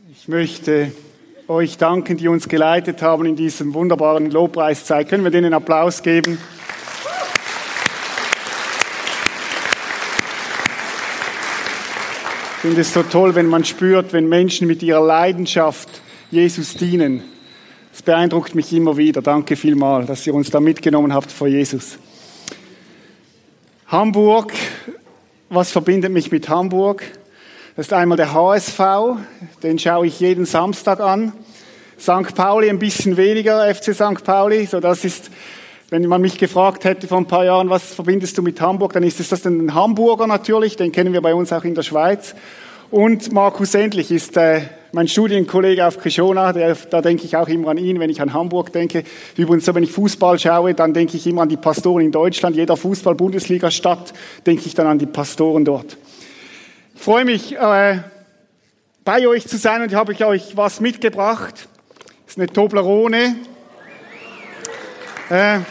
Ich möchte euch danken, die uns geleitet haben in diesem wunderbaren Lobpreiszeit. Können wir denen einen Applaus geben? Ich finde es so toll, wenn man spürt, wenn Menschen mit ihrer Leidenschaft Jesus dienen. Das beeindruckt mich immer wieder. Danke vielmals, dass ihr uns da mitgenommen habt vor Jesus. Hamburg, was verbindet mich mit Hamburg? Das ist einmal der HSV, den schaue ich jeden Samstag an. St. Pauli ein bisschen weniger, FC St. Pauli. So, das ist, wenn man mich gefragt hätte vor ein paar Jahren, was verbindest du mit Hamburg, dann ist es das ein Hamburger natürlich, den kennen wir bei uns auch in der Schweiz. Und Markus Endlich ist mein Studienkollege auf Krishona, da denke ich auch immer an ihn, wenn ich an Hamburg denke. Übrigens, so, wenn ich Fußball schaue, dann denke ich immer an die Pastoren in Deutschland. Jeder Fußball-Bundesliga-Stadt denke ich dann an die Pastoren dort. Ich freue mich, bei euch zu sein, und ich habe euch was mitgebracht. Das ist eine Toblerone. Das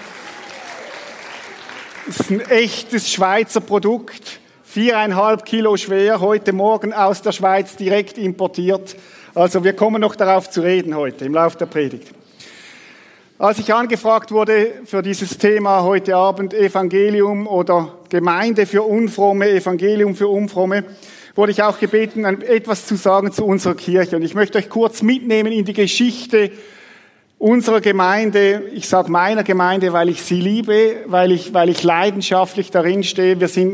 ist ein echtes Schweizer Produkt. 4,5 Kilo schwer, heute Morgen aus der Schweiz direkt importiert. Also wir kommen noch darauf zu reden heute im Laufe der Predigt. Als ich angefragt wurde für dieses Thema heute Abend, Evangelium oder Gemeinde für Unfromme, Evangelium für Unfromme, wurde ich auch gebeten, etwas zu sagen zu unserer Kirche. Und ich möchte euch kurz mitnehmen in die Geschichte unserer Gemeinde. Ich sage meiner Gemeinde, weil ich sie liebe, weil ich leidenschaftlich darin stehe. Wir sind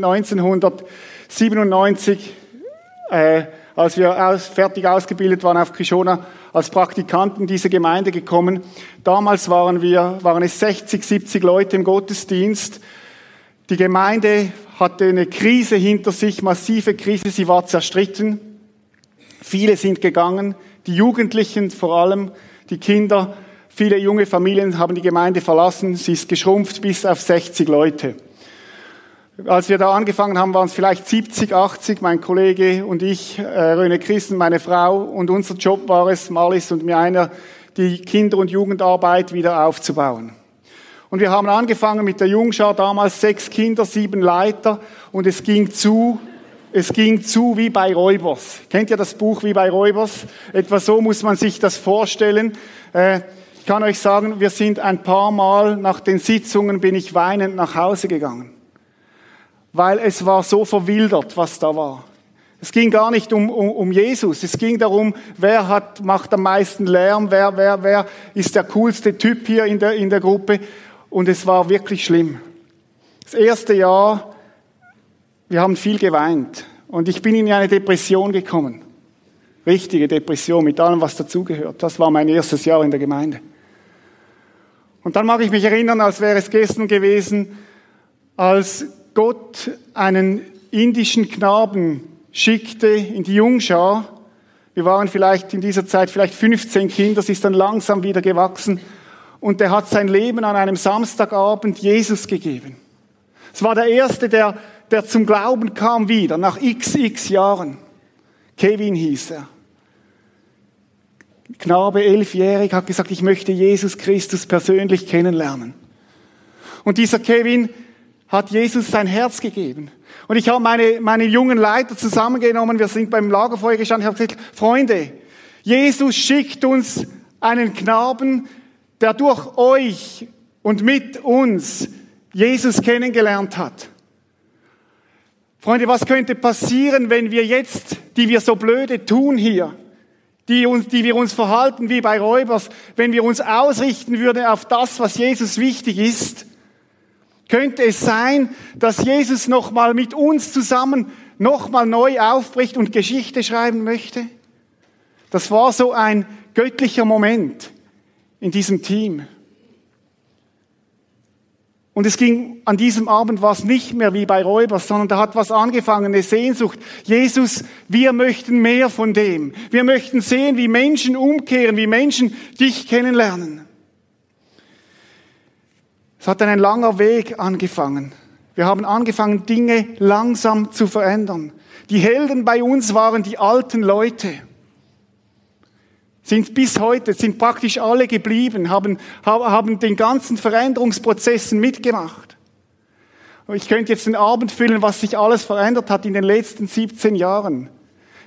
1997, als wir fertig ausgebildet waren auf Krishona, als Praktikanten in diese Gemeinde gekommen. Damals waren es 60, 70 Leute im Gottesdienst. Die Gemeinde hatte eine Krise hinter sich, massive Krise, sie war zerstritten. Viele sind gegangen, die Jugendlichen vor allem, die Kinder, viele junge Familien haben die Gemeinde verlassen, sie ist geschrumpft bis auf 60 Leute. Als wir da angefangen haben, waren es vielleicht 70, 80, mein Kollege und ich, Röne Christen, meine Frau, und unser Job war es, Marlies und mir einer, die Kinder- und Jugendarbeit wieder aufzubauen. Und wir haben angefangen mit der Jungschar, damals 6 Kinder, 7 Leiter, und es ging zu wie bei Räubers. Kennt ihr das Buch Wie bei Räubers? Etwa so muss man sich das vorstellen. Ich kann euch sagen, wir sind ein paar Mal nach den Sitzungen, bin ich weinend nach Hause gegangen. Weil es war so verwildert, was da war. Es ging gar nicht um Jesus. Es ging darum, wer macht am meisten Lärm, wer ist der coolste Typ hier in der Gruppe. Und es war wirklich schlimm. Das erste Jahr, wir haben viel geweint. Und ich bin in eine Depression gekommen. Richtige Depression mit allem, was dazugehört. Das war mein erstes Jahr in der Gemeinde. Und dann mag ich mich erinnern, als wäre es gestern gewesen, als Gott einen indischen Knaben schickte in die Jungschar. Wir waren vielleicht in dieser Zeit 15 Kinder, es ist dann langsam wieder gewachsen. Und der hat sein Leben an einem Samstagabend Jesus gegeben. Es war der Erste, der zum Glauben kam wieder, nach x Jahren. Kevin hieß er. Knabe, 11-jährig, hat gesagt, ich möchte Jesus Christus persönlich kennenlernen. Und dieser Kevin hat Jesus sein Herz gegeben. Und ich habe meine jungen Leiter zusammengenommen, wir sind beim Lagerfeuer gestanden, ich habe gesagt, Freunde, Jesus schickt uns einen Knaben, der durch euch und mit uns Jesus kennengelernt hat. Freunde, was könnte passieren, wenn wir jetzt, die wir so blöde tun hier, die wir uns verhalten wie bei Räubers, wenn wir uns ausrichten würden auf das, was Jesus wichtig ist? Könnte es sein, dass Jesus nochmal mit uns zusammen nochmal neu aufbricht und Geschichte schreiben möchte? Das war so ein göttlicher Moment in diesem Team. Und an diesem Abend war es nicht mehr wie bei Räubers, sondern da hat was angefangen, eine Sehnsucht. Jesus, wir möchten mehr von dem. Wir möchten sehen, wie Menschen umkehren, wie Menschen dich kennenlernen. Es hat dann ein langer Weg angefangen. Wir haben angefangen, Dinge langsam zu verändern. Die Helden bei uns waren die alten Leute. Sind bis heute, sind praktisch alle geblieben, haben den ganzen Veränderungsprozessen mitgemacht. Ich könnte jetzt den Abend füllen, was sich alles verändert hat in den letzten 17 Jahren.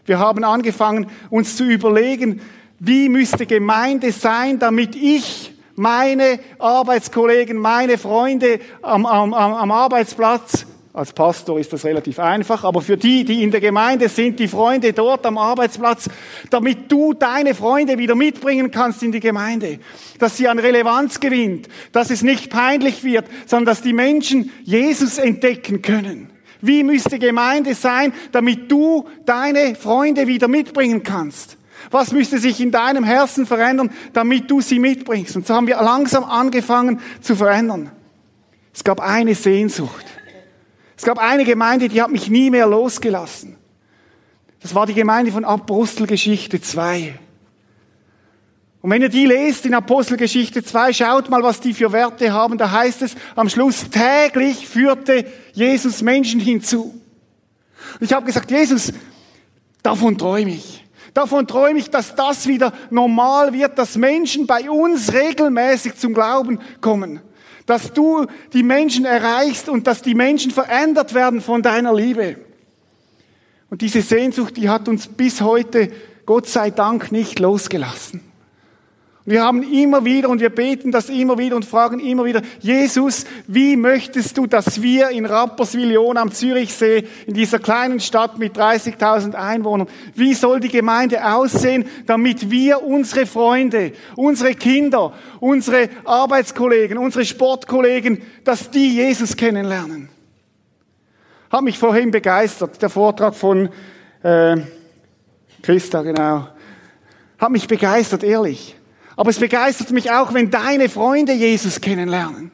Wir haben angefangen, uns zu überlegen, wie müsste Gemeinde sein, damit ich meine Arbeitskollegen, meine Freunde am Arbeitsplatz, als Pastor ist das relativ einfach, aber für die, die in der Gemeinde sind, die Freunde dort am Arbeitsplatz, damit du deine Freunde wieder mitbringen kannst in die Gemeinde, dass sie an Relevanz gewinnt, dass es nicht peinlich wird, sondern dass die Menschen Jesus entdecken können. Wie müsste Gemeinde sein, damit du deine Freunde wieder mitbringen kannst? Was müsste sich in deinem Herzen verändern, damit du sie mitbringst? Und so haben wir langsam angefangen zu verändern. Es gab eine Sehnsucht. Es gab eine Gemeinde, die hat mich nie mehr losgelassen. Das war die Gemeinde von Apostelgeschichte 2. Und wenn ihr die lest in Apostelgeschichte 2, schaut mal, was die für Werte haben. Da heißt es am Schluss, täglich führte Jesus Menschen hinzu. Und ich habe gesagt, Jesus, davon träume ich. Davon träume ich, dass das wieder normal wird, dass Menschen bei uns regelmäßig zum Glauben kommen. Dass du die Menschen erreichst und dass die Menschen verändert werden von deiner Liebe. Und diese Sehnsucht, die hat uns bis heute, Gott sei Dank, nicht losgelassen. Und wir haben immer wieder und wir beten das immer wieder und fragen immer wieder, Jesus, wie möchtest du, dass wir in Rapperswil-Jona am Zürichsee, in dieser kleinen Stadt mit 30.000 Einwohnern, wie soll die Gemeinde aussehen, damit wir unsere Freunde, unsere Kinder, unsere Arbeitskollegen, unsere Sportkollegen, dass die Jesus kennenlernen? Hat mich vorhin begeistert, der Vortrag von Christa, genau. Hat mich begeistert, ehrlich. Aber es begeistert mich auch, wenn deine Freunde Jesus kennenlernen.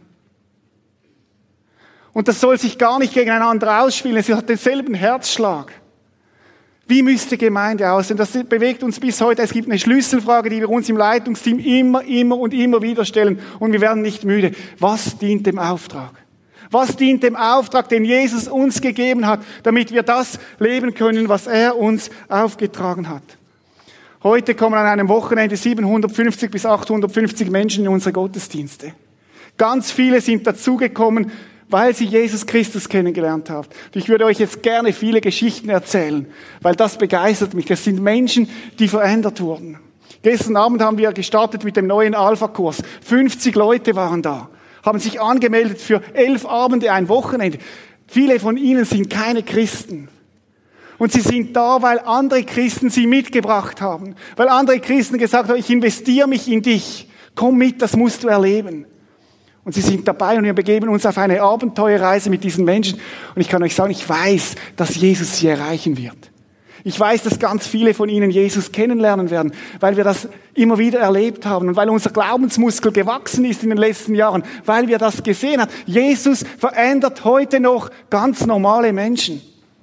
Und das soll sich gar nicht gegeneinander ausspielen. Es hat denselben Herzschlag. Wie müsste Gemeinde aussehen? Das bewegt uns bis heute. Es gibt eine Schlüsselfrage, die wir uns im Leitungsteam immer wieder stellen. Und wir werden nicht müde. Was dient dem Auftrag? Was dient dem Auftrag, den Jesus uns gegeben hat, damit wir das leben können, was er uns aufgetragen hat? Heute kommen an einem Wochenende 750 bis 850 Menschen in unsere Gottesdienste. Ganz viele sind dazugekommen, weil sie Jesus Christus kennengelernt haben. Und ich würde euch jetzt gerne viele Geschichten erzählen, weil das begeistert mich. Das sind Menschen, die verändert wurden. Gestern Abend haben wir gestartet mit dem neuen Alpha-Kurs. 50 Leute waren da, haben sich angemeldet für 11 Abende, ein Wochenende. Viele von ihnen sind keine Christen. Und sie sind da, weil andere Christen sie mitgebracht haben. Weil andere Christen gesagt haben, ich investiere mich in dich. Komm mit, das musst du erleben. Und sie sind dabei und wir begeben uns auf eine Abenteuerreise mit diesen Menschen. Und ich kann euch sagen, ich weiß, dass Jesus sie erreichen wird. Ich weiß, dass ganz viele von ihnen Jesus kennenlernen werden, weil wir das immer wieder erlebt haben und weil unser Glaubensmuskel gewachsen ist in den letzten Jahren, weil wir das gesehen haben. Jesus verändert heute noch ganz normale Menschen.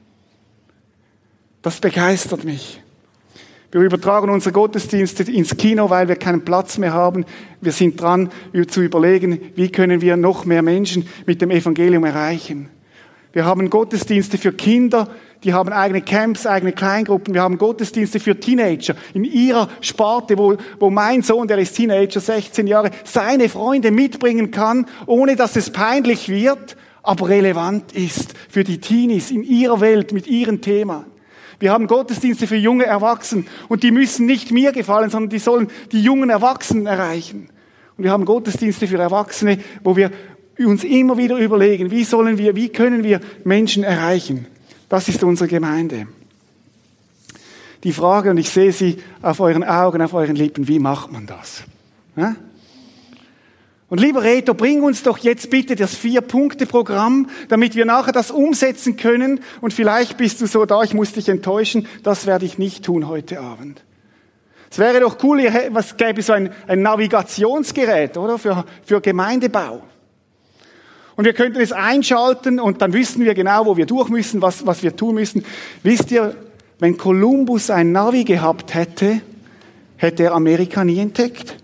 Das begeistert mich. Wir übertragen unsere Gottesdienste ins Kino, weil wir keinen Platz mehr haben. Wir sind dran, zu überlegen, wie können wir noch mehr Menschen mit dem Evangelium erreichen. Wir haben Gottesdienste für Kinder, die haben eigene Camps, eigene Kleingruppen. Wir haben Gottesdienste für Teenager in ihrer Sparte, wo mein Sohn, der ist Teenager, 16 Jahre, seine Freunde mitbringen kann, ohne dass es peinlich wird, aber relevant ist für die Teenies in ihrer Welt mit ihrem Thema. Wir haben Gottesdienste für junge Erwachsene und die müssen nicht mir gefallen, sondern die sollen die jungen Erwachsenen erreichen. Und wir haben Gottesdienste für Erwachsene, wo wir uns immer wieder überlegen, wie können wir Menschen erreichen. Das ist unsere Gemeinde. Die Frage, und ich sehe sie auf euren Augen, auf euren Lippen, wie macht man das? Ja? Und lieber Reto, bring uns doch jetzt bitte das 4-Punkte-Programm, damit wir nachher das umsetzen können. Und vielleicht bist du so da, ich muss dich enttäuschen, das werde ich nicht tun heute Abend. Es wäre doch cool, was gäbe so ein Navigationsgerät, oder? Für Gemeindebau. Und wir könnten es einschalten und dann wüssten wir genau, wo wir durch müssen, was wir tun müssen. Wisst ihr, wenn Kolumbus ein Navi gehabt hätte, hätte er Amerika nie entdeckt.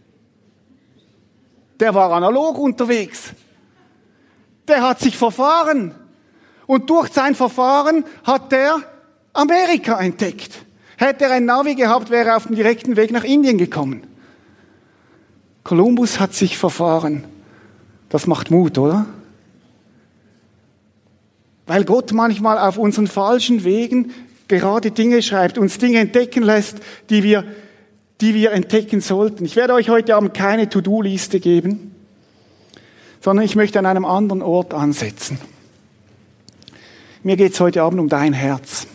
Der war analog unterwegs. Der hat sich verfahren. Und durch sein Verfahren hat er Amerika entdeckt. Hätte er ein Navi gehabt, wäre er auf dem direkten Weg nach Indien gekommen. Kolumbus hat sich verfahren. Das macht Mut, oder? Weil Gott manchmal auf unseren falschen Wegen gerade Dinge schreibt, uns Dinge entdecken lässt, die wir entdecken sollten. Ich werde euch heute Abend keine To-Do-Liste geben, sondern ich möchte an einem anderen Ort ansetzen. Mir geht es heute Abend um dein Herz.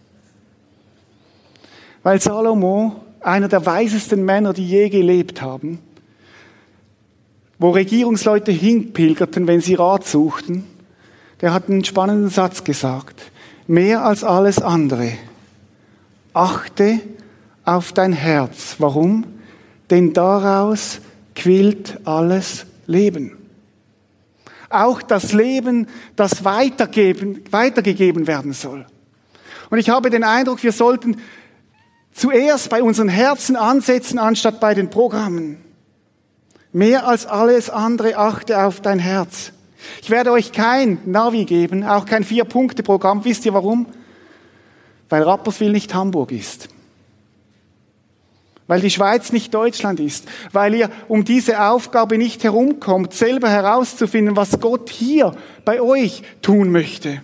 Weil Salomo, einer der weisesten Männer, die je gelebt haben, wo Regierungsleute hinpilgerten, wenn sie Rat suchten, der hat einen spannenden Satz gesagt. Mehr als alles andere, achte auf dein Herz. Warum? Denn daraus quillt alles Leben. Auch das Leben, das weitergegeben werden soll. Und ich habe den Eindruck, wir sollten zuerst bei unseren Herzen ansetzen, anstatt bei den Programmen. Mehr als alles andere achte auf dein Herz. Ich werde euch kein Navi geben, auch kein 4-Punkte-Programm. Wisst ihr warum? Weil Rapperswil nicht Hamburg ist. Weil die Schweiz nicht Deutschland ist. Weil ihr um diese Aufgabe nicht herumkommt, selber herauszufinden, was Gott hier bei euch tun möchte.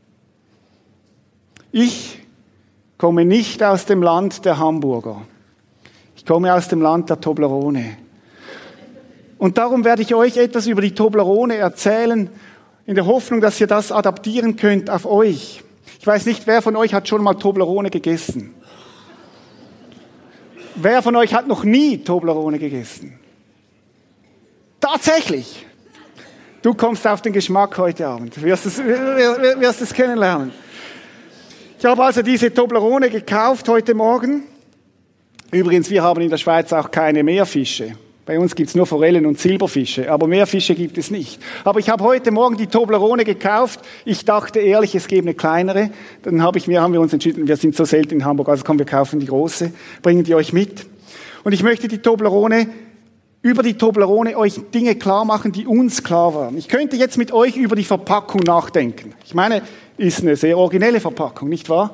Ich komme nicht aus dem Land der Hamburger. Ich komme aus dem Land der Toblerone. Und darum werde ich euch etwas über die Toblerone erzählen, in der Hoffnung, dass ihr das adaptieren könnt auf euch. Ich weiß nicht, wer von euch hat schon mal Toblerone gegessen? Wer von euch hat noch nie Toblerone gegessen? Tatsächlich! Du kommst auf den Geschmack heute Abend. Du wirst es kennenlernen. Ich habe also diese Toblerone gekauft heute Morgen. Übrigens, wir haben in der Schweiz auch keine Meerfische. Bei uns gibt es nur Forellen und Silberfische, aber Meerfische gibt es nicht. Aber ich habe heute Morgen die Toblerone gekauft. Ich dachte ehrlich, es gäbe eine kleinere. Dann haben wir uns entschieden, wir sind so selten in Hamburg, also komm, wir kaufen die große, bringen die euch mit. Und ich möchte über die Toblerone euch Dinge klar machen, die uns klar waren. Ich könnte jetzt mit euch über die Verpackung nachdenken. Ich meine, ist eine sehr originelle Verpackung, nicht wahr?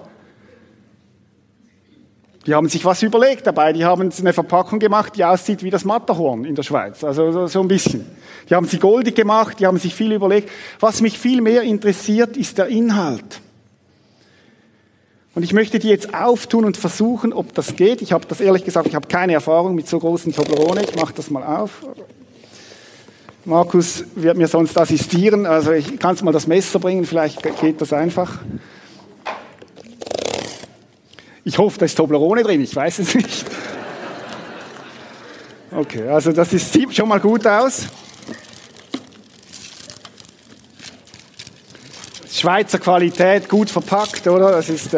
Die haben sich was überlegt dabei. Die haben eine Verpackung gemacht, die aussieht wie das Matterhorn in der Schweiz. Also so ein bisschen. Die haben sie goldig gemacht, die haben sich viel überlegt. Was mich viel mehr interessiert, ist der Inhalt. Und ich möchte die jetzt auftun und versuchen, ob das geht. Ich habe das ehrlich gesagt, ich habe keine Erfahrung mit so großen Toblerone. Ich mache das mal auf. Markus wird mir sonst assistieren. Also ich kann mal das Messer bringen, vielleicht geht das einfach. Ich hoffe, da ist Toblerone drin, ich weiß es nicht. Okay, also sieht schon mal gut aus. Schweizer Qualität, gut verpackt, oder? Das ist...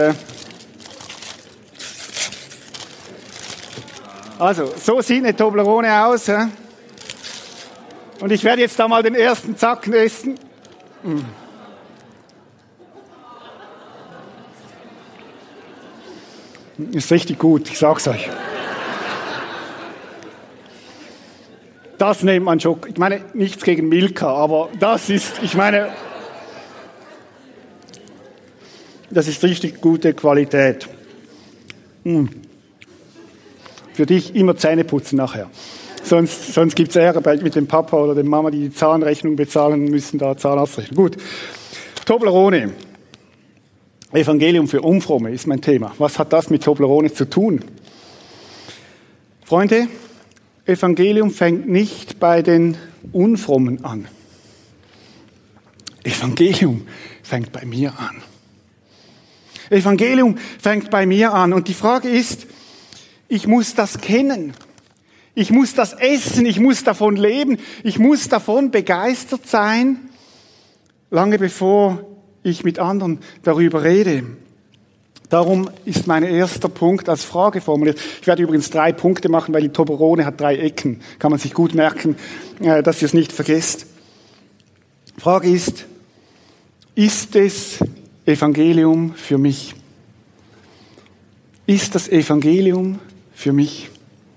Also, so sieht eine Toblerone aus. Ja? Und ich werde jetzt da mal den ersten Zacken essen. Ist richtig gut, ich sag's euch. Das nennt man schon, ich meine, nichts gegen Milka, aber das ist, das ist richtig gute Qualität. Für dich immer Zähne putzen nachher. Sonst gibt's Ärger mit dem Papa oder der Mama, die Zahnrechnung bezahlen müssen, da Zahnarztrechnung. Gut. Toblerone. Evangelium für Unfromme ist mein Thema. Was hat das mit Toblerone zu tun? Freunde, Evangelium fängt nicht bei den Unfrommen an. Evangelium fängt bei mir an. Evangelium fängt bei mir an. Und die Frage ist, ich muss das kennen. Ich muss das essen. Ich muss davon leben. Ich muss davon begeistert sein, lange bevor ich mit anderen darüber rede. Darum ist mein erster Punkt als Frage formuliert. Ich werde übrigens 3 Punkte machen, weil die Toblerone hat 3 Ecken. Kann man sich gut merken, dass ihr es nicht vergesst. Frage ist es Evangelium für mich? Ist das Evangelium für mich?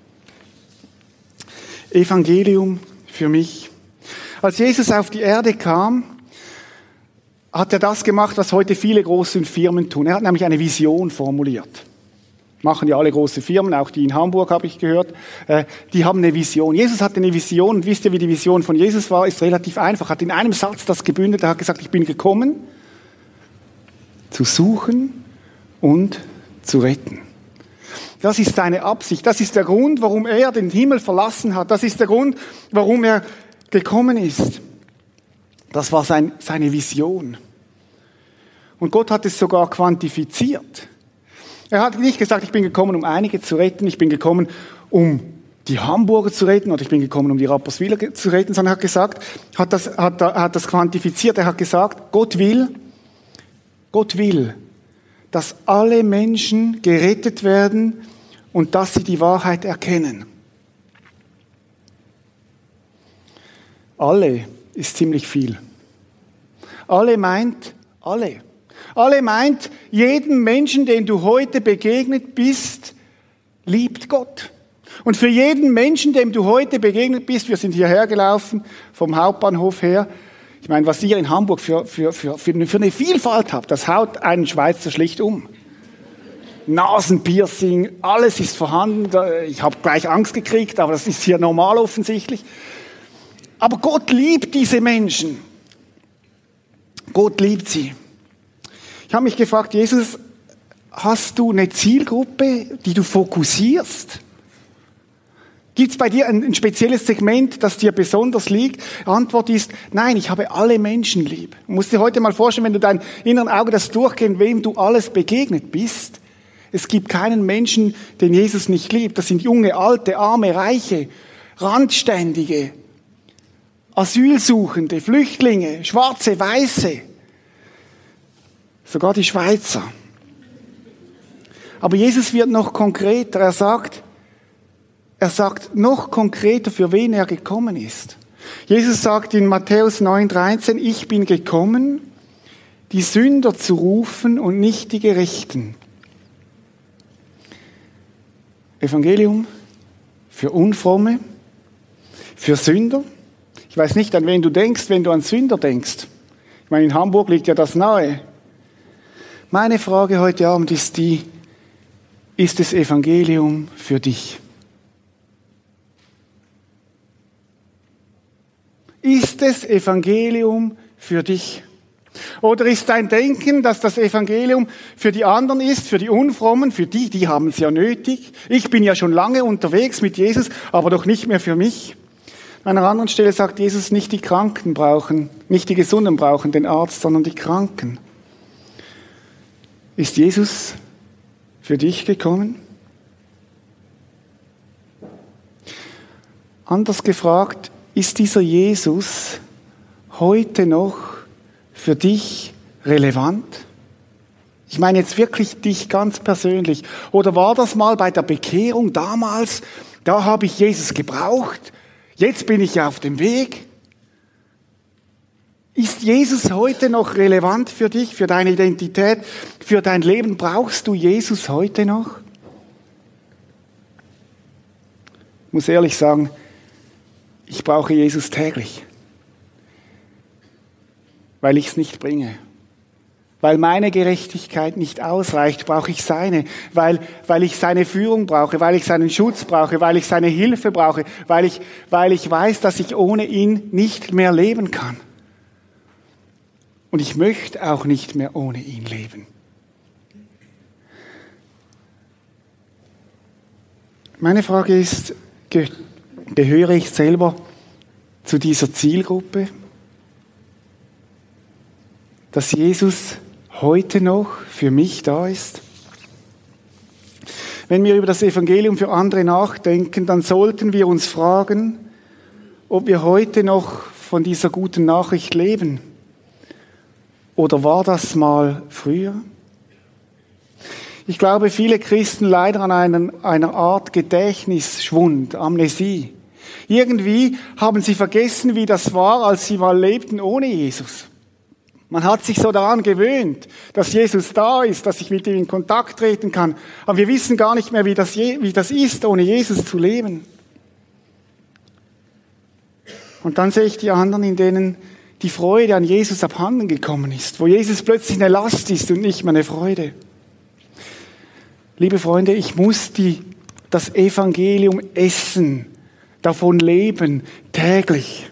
Evangelium für mich. Als Jesus auf die Erde kam, hat er das gemacht, was heute viele große Firmen tun. Er hat nämlich eine Vision formuliert. Machen ja alle große Firmen, auch die in Hamburg habe ich gehört. Die haben eine Vision. Jesus hatte eine Vision. Und wisst ihr, wie die Vision von Jesus war? Ist relativ einfach. Er hat in einem Satz das gebündelt. Er hat gesagt, ich bin gekommen, zu suchen und zu retten. Das ist seine Absicht. Das ist der Grund, warum er den Himmel verlassen hat. Das ist der Grund, warum er gekommen ist. Das war seine Vision. Und Gott hat es sogar quantifiziert. Er hat nicht gesagt, ich bin gekommen, um einige zu retten, ich bin gekommen, um die Hamburger zu retten oder ich bin gekommen, um die Rapperswiler zu retten, sondern er hat gesagt, hat das quantifiziert. Er hat gesagt, Gott will, dass alle Menschen gerettet werden und dass sie die Wahrheit erkennen. Alle ist ziemlich viel. Alle meint alle. Alle meint, jeden Menschen, dem du heute begegnet bist, liebt Gott. Und für jeden Menschen, dem du heute begegnet bist, wir sind hierher gelaufen, vom Hauptbahnhof her. Ich meine, was ihr in Hamburg für eine Vielfalt habt, das haut einen Schweizer schlicht um. Nasenpiercing, alles ist vorhanden. Ich habe gleich Angst gekriegt, aber das ist hier normal offensichtlich. Aber Gott liebt diese Menschen. Gott liebt sie. Ich habe mich gefragt, Jesus, hast du eine Zielgruppe, die du fokussierst? Gibt es bei dir ein spezielles Segment, das dir besonders liegt? Die Antwort ist, nein, ich habe alle Menschen lieb. Du musst dir heute mal vorstellen, wenn du dein inneren Auge das durchgehst, wem du alles begegnet bist. Es gibt keinen Menschen, den Jesus nicht liebt. Das sind junge, alte, arme, reiche, Randständige, Asylsuchende, Flüchtlinge, Schwarze, Weiße, sogar die Schweizer. Aber Jesus wird noch konkreter. Er sagt noch konkreter, für wen er gekommen ist. Jesus sagt in Matthäus 9,13, ich bin gekommen, die Sünder zu rufen und nicht die Gerechten. Evangelium für Unfromme, für Sünder. Ich weiß nicht, an wen du denkst, wenn du an Sünder denkst. Ich meine, in Hamburg liegt ja das nahe. Meine Frage heute Abend ist die, ist das Evangelium für dich? Ist das Evangelium für dich? Oder ist dein Denken, dass das Evangelium für die anderen ist, für die Unfrommen, für die haben es ja nötig? Ich bin ja schon lange unterwegs mit Jesus, aber doch nicht mehr für mich. An einer anderen Stelle sagt Jesus, nicht die Kranken brauchen, nicht die Gesunden brauchen den Arzt, sondern die Kranken. Ist Jesus für dich gekommen? Anders gefragt, ist dieser Jesus heute noch für dich relevant? Ich meine jetzt wirklich dich ganz persönlich. Oder war das mal bei der Bekehrung damals, da habe ich Jesus gebraucht, jetzt bin ich ja auf dem Weg? Ist Jesus heute noch relevant für dich, für deine Identität, für dein Leben? Brauchst du Jesus heute noch? Ich muss ehrlich sagen, ich brauche Jesus täglich, weil ich es nicht bringe. Weil meine Gerechtigkeit nicht ausreicht, brauche ich seine. Weil ich seine Führung brauche, weil ich seinen Schutz brauche, weil ich seine Hilfe brauche, weil ich weiß, dass ich ohne ihn nicht mehr leben kann. Und ich möchte auch nicht mehr ohne ihn leben. Meine Frage ist, gehöre ich selber zu dieser Zielgruppe, dass Jesus heute noch für mich da ist? Wenn wir über das Evangelium für andere nachdenken, dann sollten wir uns fragen, ob wir heute noch von dieser guten Nachricht leben. Oder war das mal früher? Ich glaube, viele Christen leiden an einer Art Gedächtnisschwund, Amnesie. Irgendwie haben sie vergessen, wie das war, als sie mal lebten ohne Jesus. Man hat sich so daran gewöhnt, dass Jesus da ist, dass ich mit ihm in Kontakt treten kann. Aber wir wissen gar nicht mehr, wie das ist, ohne Jesus zu leben. Und dann sehe ich die anderen, in denen die Freude an Jesus abhanden gekommen ist, wo Jesus plötzlich eine Last ist und nicht mehr eine Freude. Liebe Freunde, ich muss das Evangelium essen, davon leben, täglich.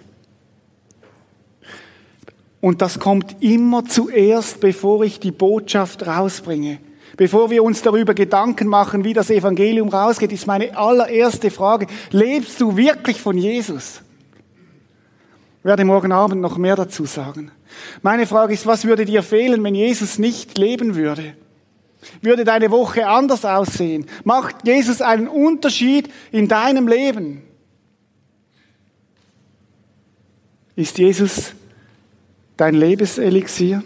Und das kommt immer zuerst, bevor ich die Botschaft rausbringe. Bevor wir uns darüber Gedanken machen, wie das Evangelium rausgeht, ist meine allererste Frage, lebst du wirklich von Jesus? Ich werde morgen Abend noch mehr dazu sagen. Meine Frage ist, was würde dir fehlen, wenn Jesus nicht leben würde? Würde deine Woche anders aussehen? Macht Jesus einen Unterschied in deinem Leben? Ist Jesus dein Lebenselixier?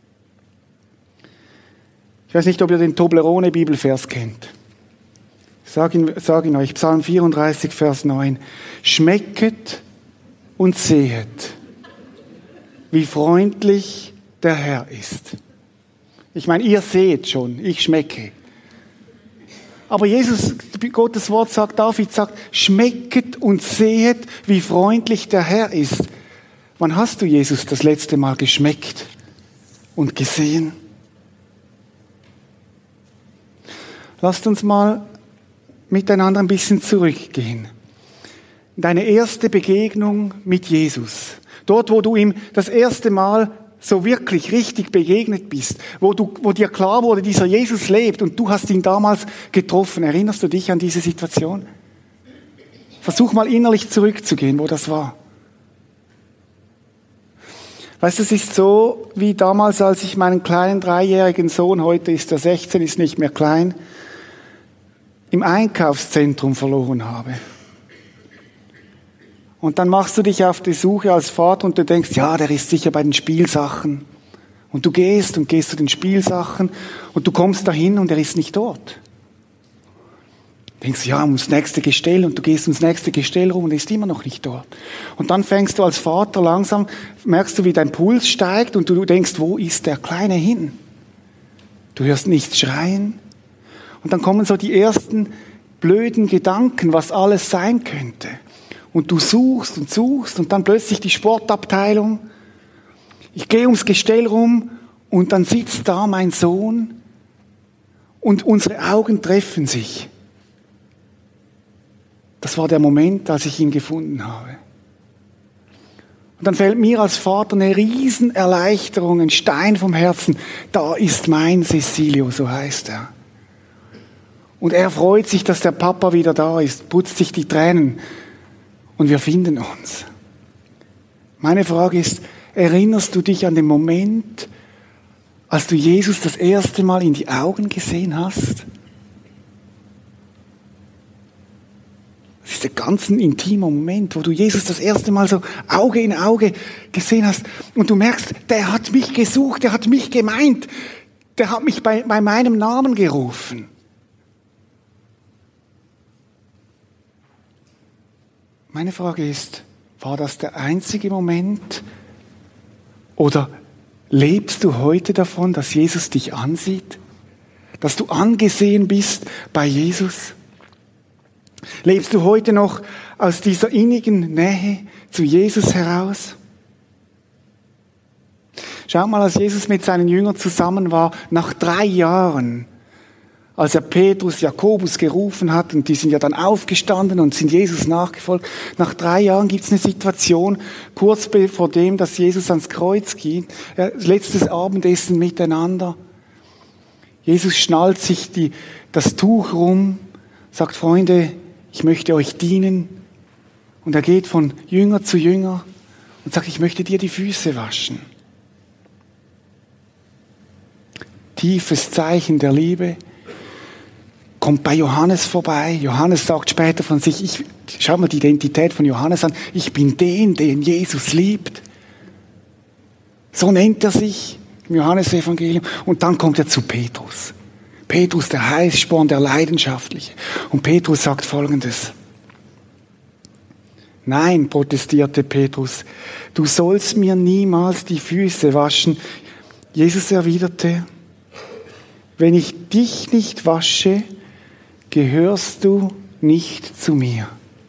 Ich weiß nicht, ob ihr den Toblerone-Bibelvers kennt. Ich sag ihn euch, Psalm 34, Vers 9. Schmecket und sehet, wie freundlich der Herr ist. Ich meine, ihr seht schon, ich schmecke. Aber Jesus, Gottes Wort sagt, David sagt, schmecket und sehet, wie freundlich der Herr ist. Wann hast du Jesus das letzte Mal geschmeckt und gesehen? Lasst uns mal miteinander ein bisschen zurückgehen. Deine erste Begegnung mit Jesus. Dort, wo du ihm das erste Mal so wirklich richtig begegnet bist. Wo dir klar wurde, dieser Jesus lebt und du hast ihn damals getroffen. Erinnerst du dich an diese Situation? Versuch mal innerlich zurückzugehen, wo das war. Weißt du, es ist so wie damals, als ich meinen kleinen 3-jährigen Sohn, heute ist er 16, ist nicht mehr klein, im Einkaufszentrum verloren habe. Und dann machst du dich auf die Suche als Vater und du denkst, ja, der ist sicher bei den Spielsachen. Und du gehst zu den Spielsachen und du kommst dahin und er ist nicht dort. Du denkst, ja, ums nächste Gestell und du gehst ums nächste Gestell rum und er ist immer noch nicht dort. Und dann fängst du als Vater langsam, merkst du, wie dein Puls steigt und du denkst, wo ist der Kleine hin? Du hörst nichts schreien. Und dann kommen so die ersten blöden Gedanken, was alles sein könnte. Und du suchst und dann plötzlich die Sportabteilung. Ich gehe ums Gestell rum und dann sitzt da mein Sohn und unsere Augen treffen sich. Das war der Moment, als ich ihn gefunden habe. Und dann fällt mir als Vater eine Riesenerleichterung, ein Stein vom Herzen. Da ist mein Cecilio, so heißt er. Und er freut sich, dass der Papa wieder da ist, putzt sich die Tränen und wir finden uns. Meine Frage ist, erinnerst du dich an den Moment, als du Jesus das erste Mal in die Augen gesehen hast? Das ist ein ganz intimer Moment, wo du Jesus das erste Mal so Auge in Auge gesehen hast und du merkst, der hat mich gesucht, der hat mich gemeint, der hat mich bei meinem Namen gerufen. Meine Frage ist, war das der einzige Moment oder lebst du heute davon, dass Jesus dich ansieht? Dass du angesehen bist bei Jesus? Lebst du heute noch aus dieser innigen Nähe zu Jesus heraus? Schau mal, als Jesus mit seinen Jüngern zusammen war, nach 3 Jahren, als er Petrus, Jakobus gerufen hat und die sind ja dann aufgestanden und sind Jesus nachgefolgt. Nach 3 Jahren gibt es eine Situation, kurz bevor dem, dass Jesus ans Kreuz ging, letztes Abendessen miteinander. Jesus schnallt sich das Tuch rum, sagt, Freunde, ich möchte euch dienen. Und er geht von Jünger zu Jünger und sagt, ich möchte dir die Füße waschen. Tiefes Zeichen der Liebe. Kommt bei Johannes vorbei. Johannes sagt später von sich, schau mal die Identität von Johannes an, ich bin den Jesus liebt. So nennt er sich im Johannesevangelium. Und dann kommt er zu Petrus. Petrus, der Heißsporn, der Leidenschaftliche. Und Petrus sagt Folgendes. Nein, protestierte Petrus, du sollst mir niemals die Füße waschen. Jesus erwiderte, wenn ich dich nicht wasche, gehörst du nicht zu mir.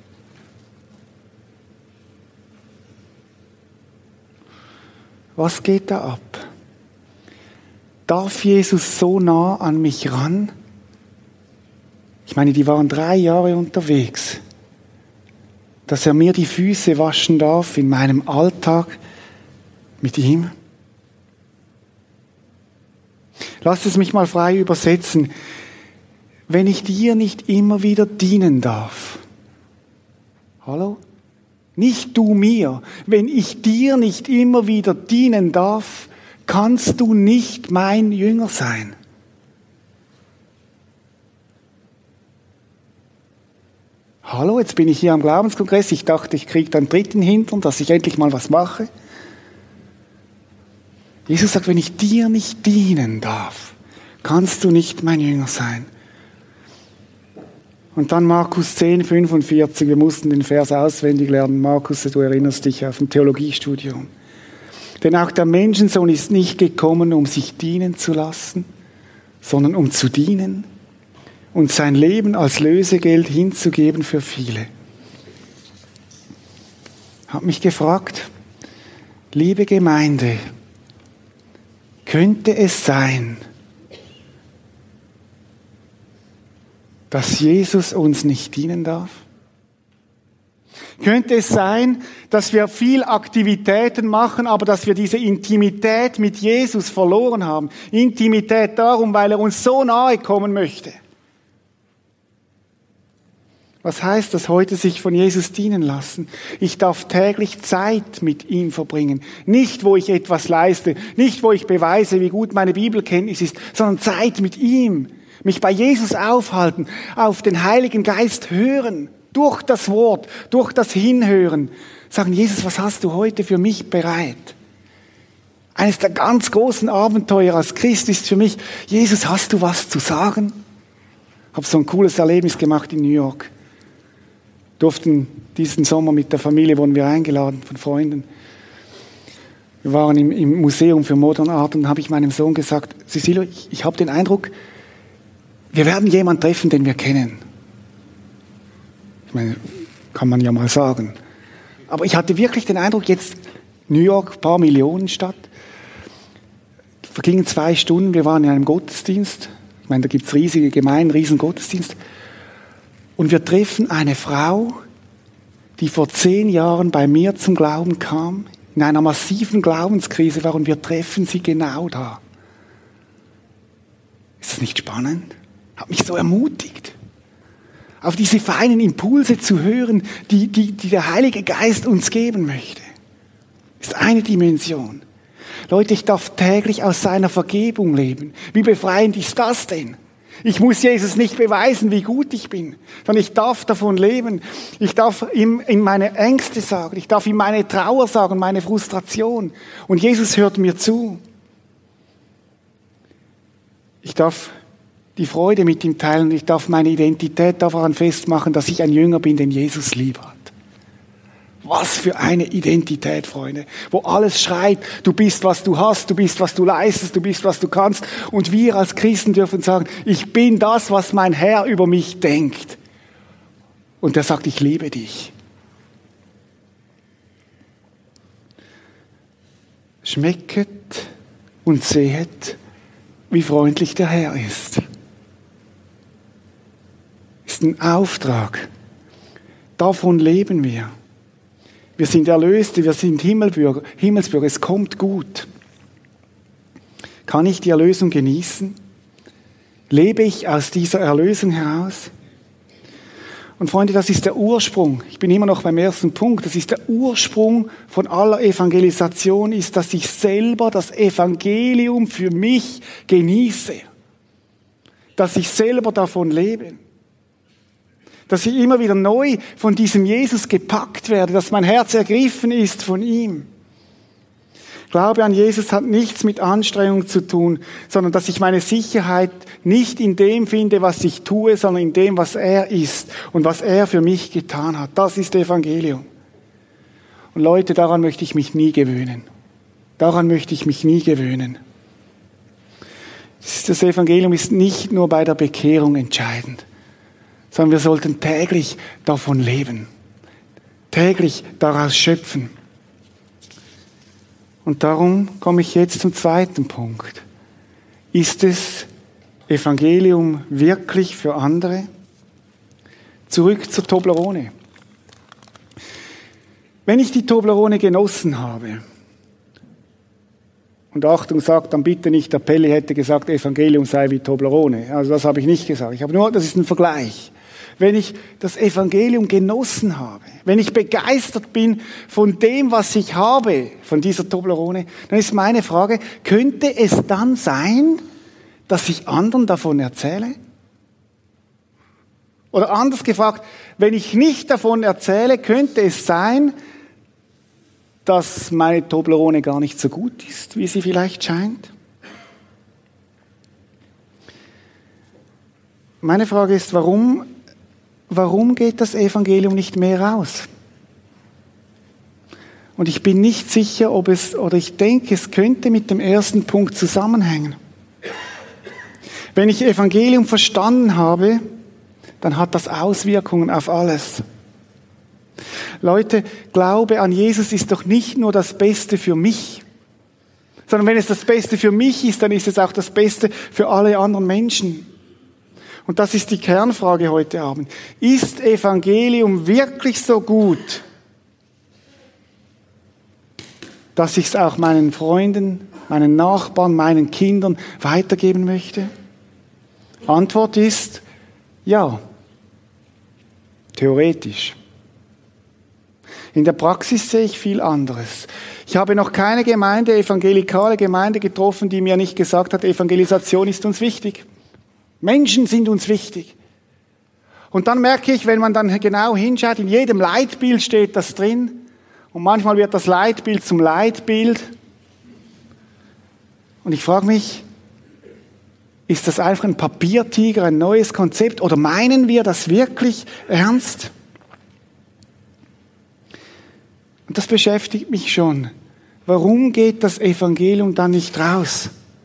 Was geht da ab? Darf Jesus so nah an mich ran? Ich meine, die waren 3 Jahre unterwegs, dass er mir die Füße waschen darf in meinem Alltag mit ihm. Lass es mich mal frei übersetzen. Wenn ich dir nicht immer wieder dienen darf. Hallo? Nicht du mir. Wenn ich dir nicht immer wieder dienen darf, kannst du nicht mein Jünger sein. Hallo, jetzt bin ich hier am Glaubenskongress. Ich dachte, ich kriege dann dritten Hintern, dass ich endlich mal was mache. Jesus sagt, wenn ich dir nicht dienen darf, kannst du nicht mein Jünger sein. Und dann Markus 10, 45. Wir mussten den Vers auswendig lernen. Markus, du erinnerst dich auf dem Theologiestudium. Denn auch der Menschensohn ist nicht gekommen, um sich dienen zu lassen, sondern um zu dienen und sein Leben als Lösegeld hinzugeben für viele. Ich habe mich gefragt, liebe Gemeinde, könnte es sein, dass Jesus uns nicht dienen darf? Könnte es sein, dass wir viel Aktivitäten machen, aber dass wir diese Intimität mit Jesus verloren haben? Intimität darum, weil er uns so nahe kommen möchte. Was heißt das heute, sich von Jesus dienen lassen? Ich darf täglich Zeit mit ihm verbringen. Nicht, wo ich etwas leiste, nicht, wo ich beweise, wie gut meine Bibelkenntnis ist, sondern Zeit mit ihm. Mich bei Jesus aufhalten, auf den Heiligen Geist hören, durch das Wort, durch das Hinhören. Sagen, Jesus, was hast du heute für mich bereit? Eines der ganz großen Abenteuer als Christ ist für mich, Jesus, hast du was zu sagen? Ich habe so ein cooles Erlebnis gemacht in New York. Durften diesen Sommer mit der Familie, wurden wir eingeladen von Freunden. Wir waren im Museum für Modern Art und habe ich meinem Sohn gesagt, Cecilio, ich habe den Eindruck, wir werden jemanden treffen, den wir kennen. Ich meine, kann man ja mal sagen. Aber ich hatte wirklich den Eindruck, jetzt New York, paar Millionen Stadt. Vergingen 2 Stunden, wir waren in einem Gottesdienst. Ich meine, da gibt es riesige Gemeinden, riesen Gottesdienst. Und wir treffen eine Frau, die vor 10 Jahren bei mir zum Glauben kam, in einer massiven Glaubenskrise war und wir treffen sie genau da. Ist das nicht spannend? Hat mich so ermutigt, auf diese feinen Impulse zu hören, die der Heilige Geist uns geben möchte. Ist eine Dimension. Leute, ich darf täglich aus seiner Vergebung leben. Wie befreiend ist das denn? Ich muss Jesus nicht beweisen, wie gut ich bin, sondern ich darf davon leben. Ich darf ihm meine Ängste sagen. Ich darf ihm meine Trauer sagen, meine Frustration. Und Jesus hört mir zu. Ich darf die Freude mit ihm teilen. Ich darf meine Identität daran festmachen, dass ich ein Jünger bin, den Jesus lieb hat. Was für eine Identität, Freunde, wo alles schreit, du bist, was du hast, du bist, was du leistest, du bist, was du kannst. Und wir als Christen dürfen sagen, ich bin das, was mein Herr über mich denkt. Und er sagt, ich liebe dich. Schmecket und sehet, wie freundlich der Herr ist. Ist ein Auftrag. Davon leben wir. Wir sind Erlöste, wir sind Himmelsbürger. Es kommt gut. Kann ich die Erlösung genießen? Lebe ich aus dieser Erlösung heraus? Und Freunde, das ist der Ursprung. Ich bin immer noch beim ersten Punkt. Das ist der Ursprung von aller Evangelisation, ist, dass ich selber das Evangelium für mich genieße. Dass ich selber davon lebe. Dass ich immer wieder neu von diesem Jesus gepackt werde, dass mein Herz ergriffen ist von ihm. Glaube an Jesus hat nichts mit Anstrengung zu tun, sondern dass ich meine Sicherheit nicht in dem finde, was ich tue, sondern in dem, was er ist und was er für mich getan hat. Das ist Evangelium. Und Leute, daran möchte ich mich nie gewöhnen. Daran möchte ich mich nie gewöhnen. Das Evangelium ist nicht nur bei der Bekehrung entscheidend, sondern wir sollten täglich davon leben, täglich daraus schöpfen. Und darum komme ich jetzt zum zweiten Punkt. Ist das Evangelium wirklich für andere? Zurück zur Toblerone. Wenn ich die Toblerone genossen habe Und Achtung, sagt dann bitte nicht, der Pelli hätte gesagt, Evangelium sei wie Toblerone. Also das habe ich nicht gesagt. Ich habe nur, das ist ein Vergleich. Wenn ich das Evangelium genossen habe, wenn ich begeistert bin von dem, was ich habe, von dieser Toblerone, dann ist meine Frage, könnte es dann sein, dass ich anderen davon erzähle? Oder anders gefragt, wenn ich nicht davon erzähle, könnte es sein, dass meine Toblerone gar nicht so gut ist, wie sie vielleicht scheint? Meine Frage ist, warum geht das Evangelium nicht mehr raus? Und ich bin nicht sicher, ich denke, es könnte mit dem ersten Punkt zusammenhängen. Wenn ich Evangelium verstanden habe, dann hat das Auswirkungen auf alles. Leute, Glaube an Jesus ist doch nicht nur das Beste für mich, sondern wenn es das Beste für mich ist, dann ist es auch das Beste für alle anderen Menschen. Und das ist die Kernfrage heute Abend. Ist Evangelium wirklich so gut, dass ich es auch meinen Freunden, meinen Nachbarn, meinen Kindern weitergeben möchte? Antwort ist ja, theoretisch. In der Praxis sehe ich viel anderes. Ich habe noch keine evangelikale Gemeinde getroffen, die mir nicht gesagt hat, Evangelisation ist uns wichtig. Menschen sind uns wichtig. Und dann merke ich, wenn man dann genau hinschaut, in jedem Leitbild steht das drin. Und manchmal wird das Leitbild zum Leitbild. Und ich frage mich, ist das einfach ein Papiertiger, ein neues Konzept? Oder meinen wir das wirklich ernst? Und das beschäftigt mich schon. Warum geht das Evangelium dann nicht raus?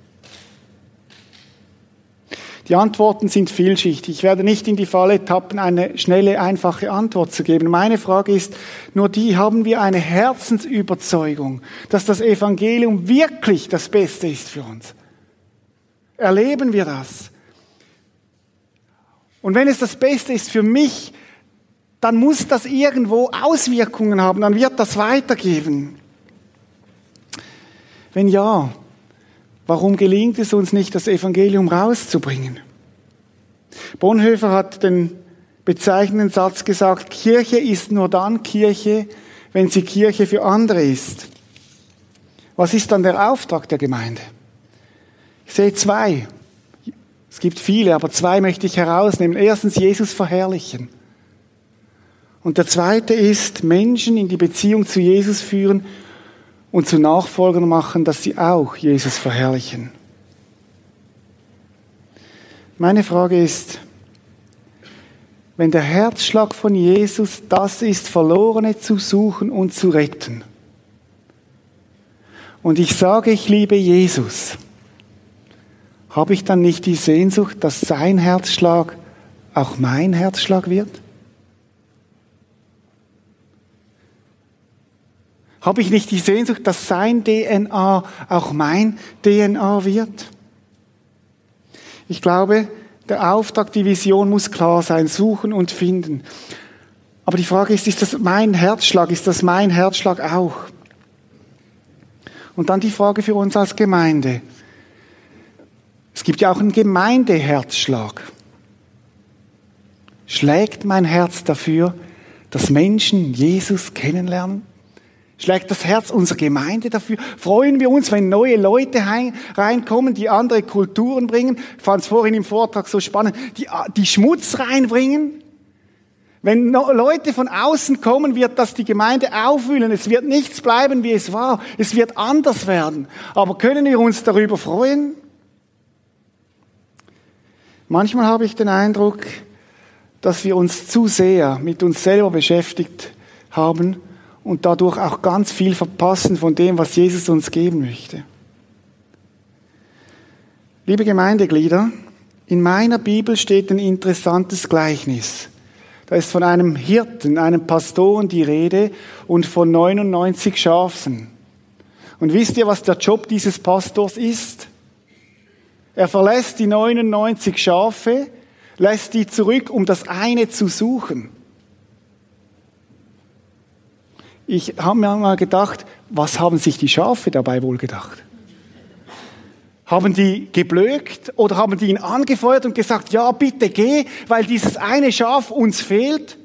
Die Antworten sind vielschichtig. Ich werde nicht in die Falle tappen, eine schnelle, einfache Antwort zu geben. Meine Frage ist nur die, haben wir eine Herzensüberzeugung, dass das Evangelium wirklich das Beste ist für uns? Erleben wir das? Und wenn es das Beste ist für mich, dann muss das irgendwo Auswirkungen haben, dann wird das weitergeben. Wenn ja, warum gelingt es uns nicht, das Evangelium rauszubringen? Bonhoeffer hat den bezeichnenden Satz gesagt, Kirche ist nur dann Kirche, wenn sie Kirche für andere ist. Was ist dann der Auftrag der Gemeinde? Ich sehe zwei. Es gibt viele, aber zwei möchte ich herausnehmen. Erstens, Jesus verherrlichen. Und der zweite ist, Menschen in die Beziehung zu Jesus führen und zu Nachfolgern machen, dass sie auch Jesus verherrlichen. Meine Frage ist, wenn der Herzschlag von Jesus das ist, Verlorene zu suchen und zu retten, und ich sage, ich liebe Jesus, habe ich dann nicht die Sehnsucht, dass sein Herzschlag auch mein Herzschlag wird? Habe ich nicht die Sehnsucht, dass sein DNA auch mein DNA wird? Ich glaube, der Auftrag, die Vision muss klar sein, suchen und finden. Aber die Frage ist das mein Herzschlag? Ist das mein Herzschlag auch? Und dann die Frage für uns als Gemeinde. Es gibt ja auch einen Gemeindeherzschlag. Schlägt mein Herz dafür, dass Menschen Jesus kennenlernen? Schlägt das Herz unserer Gemeinde dafür? Freuen wir uns, wenn neue Leute reinkommen, die andere Kulturen bringen? Ich fand es vorhin im Vortrag so spannend, die Schmutz reinbringen? Wenn Leute von außen kommen, wird das die Gemeinde aufwühlen. Es wird nichts bleiben, wie es war. Es wird anders werden. Aber können wir uns darüber freuen? Manchmal habe ich den Eindruck, dass wir uns zu sehr mit uns selber beschäftigt haben und dadurch auch ganz viel verpassen von dem, was Jesus uns geben möchte. Liebe Gemeindeglieder, in meiner Bibel steht ein interessantes Gleichnis. Da ist von einem Hirten, einem Pastoren die Rede und von 99 Schafen. Und wisst ihr, was der Job dieses Pastors ist? Er verlässt die 99 Schafe, lässt die zurück, um das eine zu suchen. Ich habe mir mal gedacht, was haben sich die Schafe dabei wohl gedacht? Haben die geblökt oder haben die ihn angefeuert und gesagt, ja, bitte geh, weil dieses eine Schaf uns fehlt?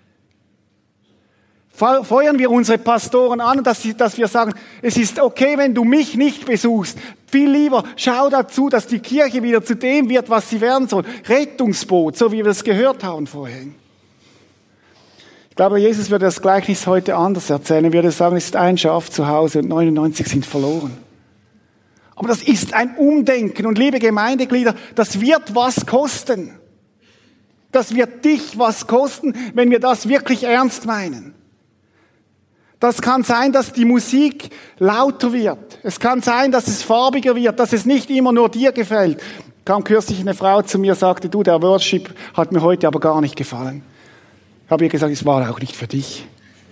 Feuern wir unsere Pastoren an, dass wir sagen, es ist okay, wenn du mich nicht besuchst. Viel lieber schau dazu, dass die Kirche wieder zu dem wird, was sie werden soll. Rettungsboot, so wie wir es gehört haben vorhin. Ich glaube, Jesus würde das Gleichnis heute anders erzählen. Er würde sagen, es ist ein Schaf zu Hause und 99 sind verloren. Aber das ist ein Umdenken. Und liebe Gemeindeglieder, das wird was kosten. Das wird dich was kosten, wenn wir das wirklich ernst meinen. Das kann sein, dass die Musik lauter wird. Es kann sein, dass es farbiger wird, dass es nicht immer nur dir gefällt. Kam kürzlich eine Frau zu mir, sagte, du, der Worship hat mir heute aber gar nicht gefallen. Ich habe ihr gesagt, es war auch nicht für dich.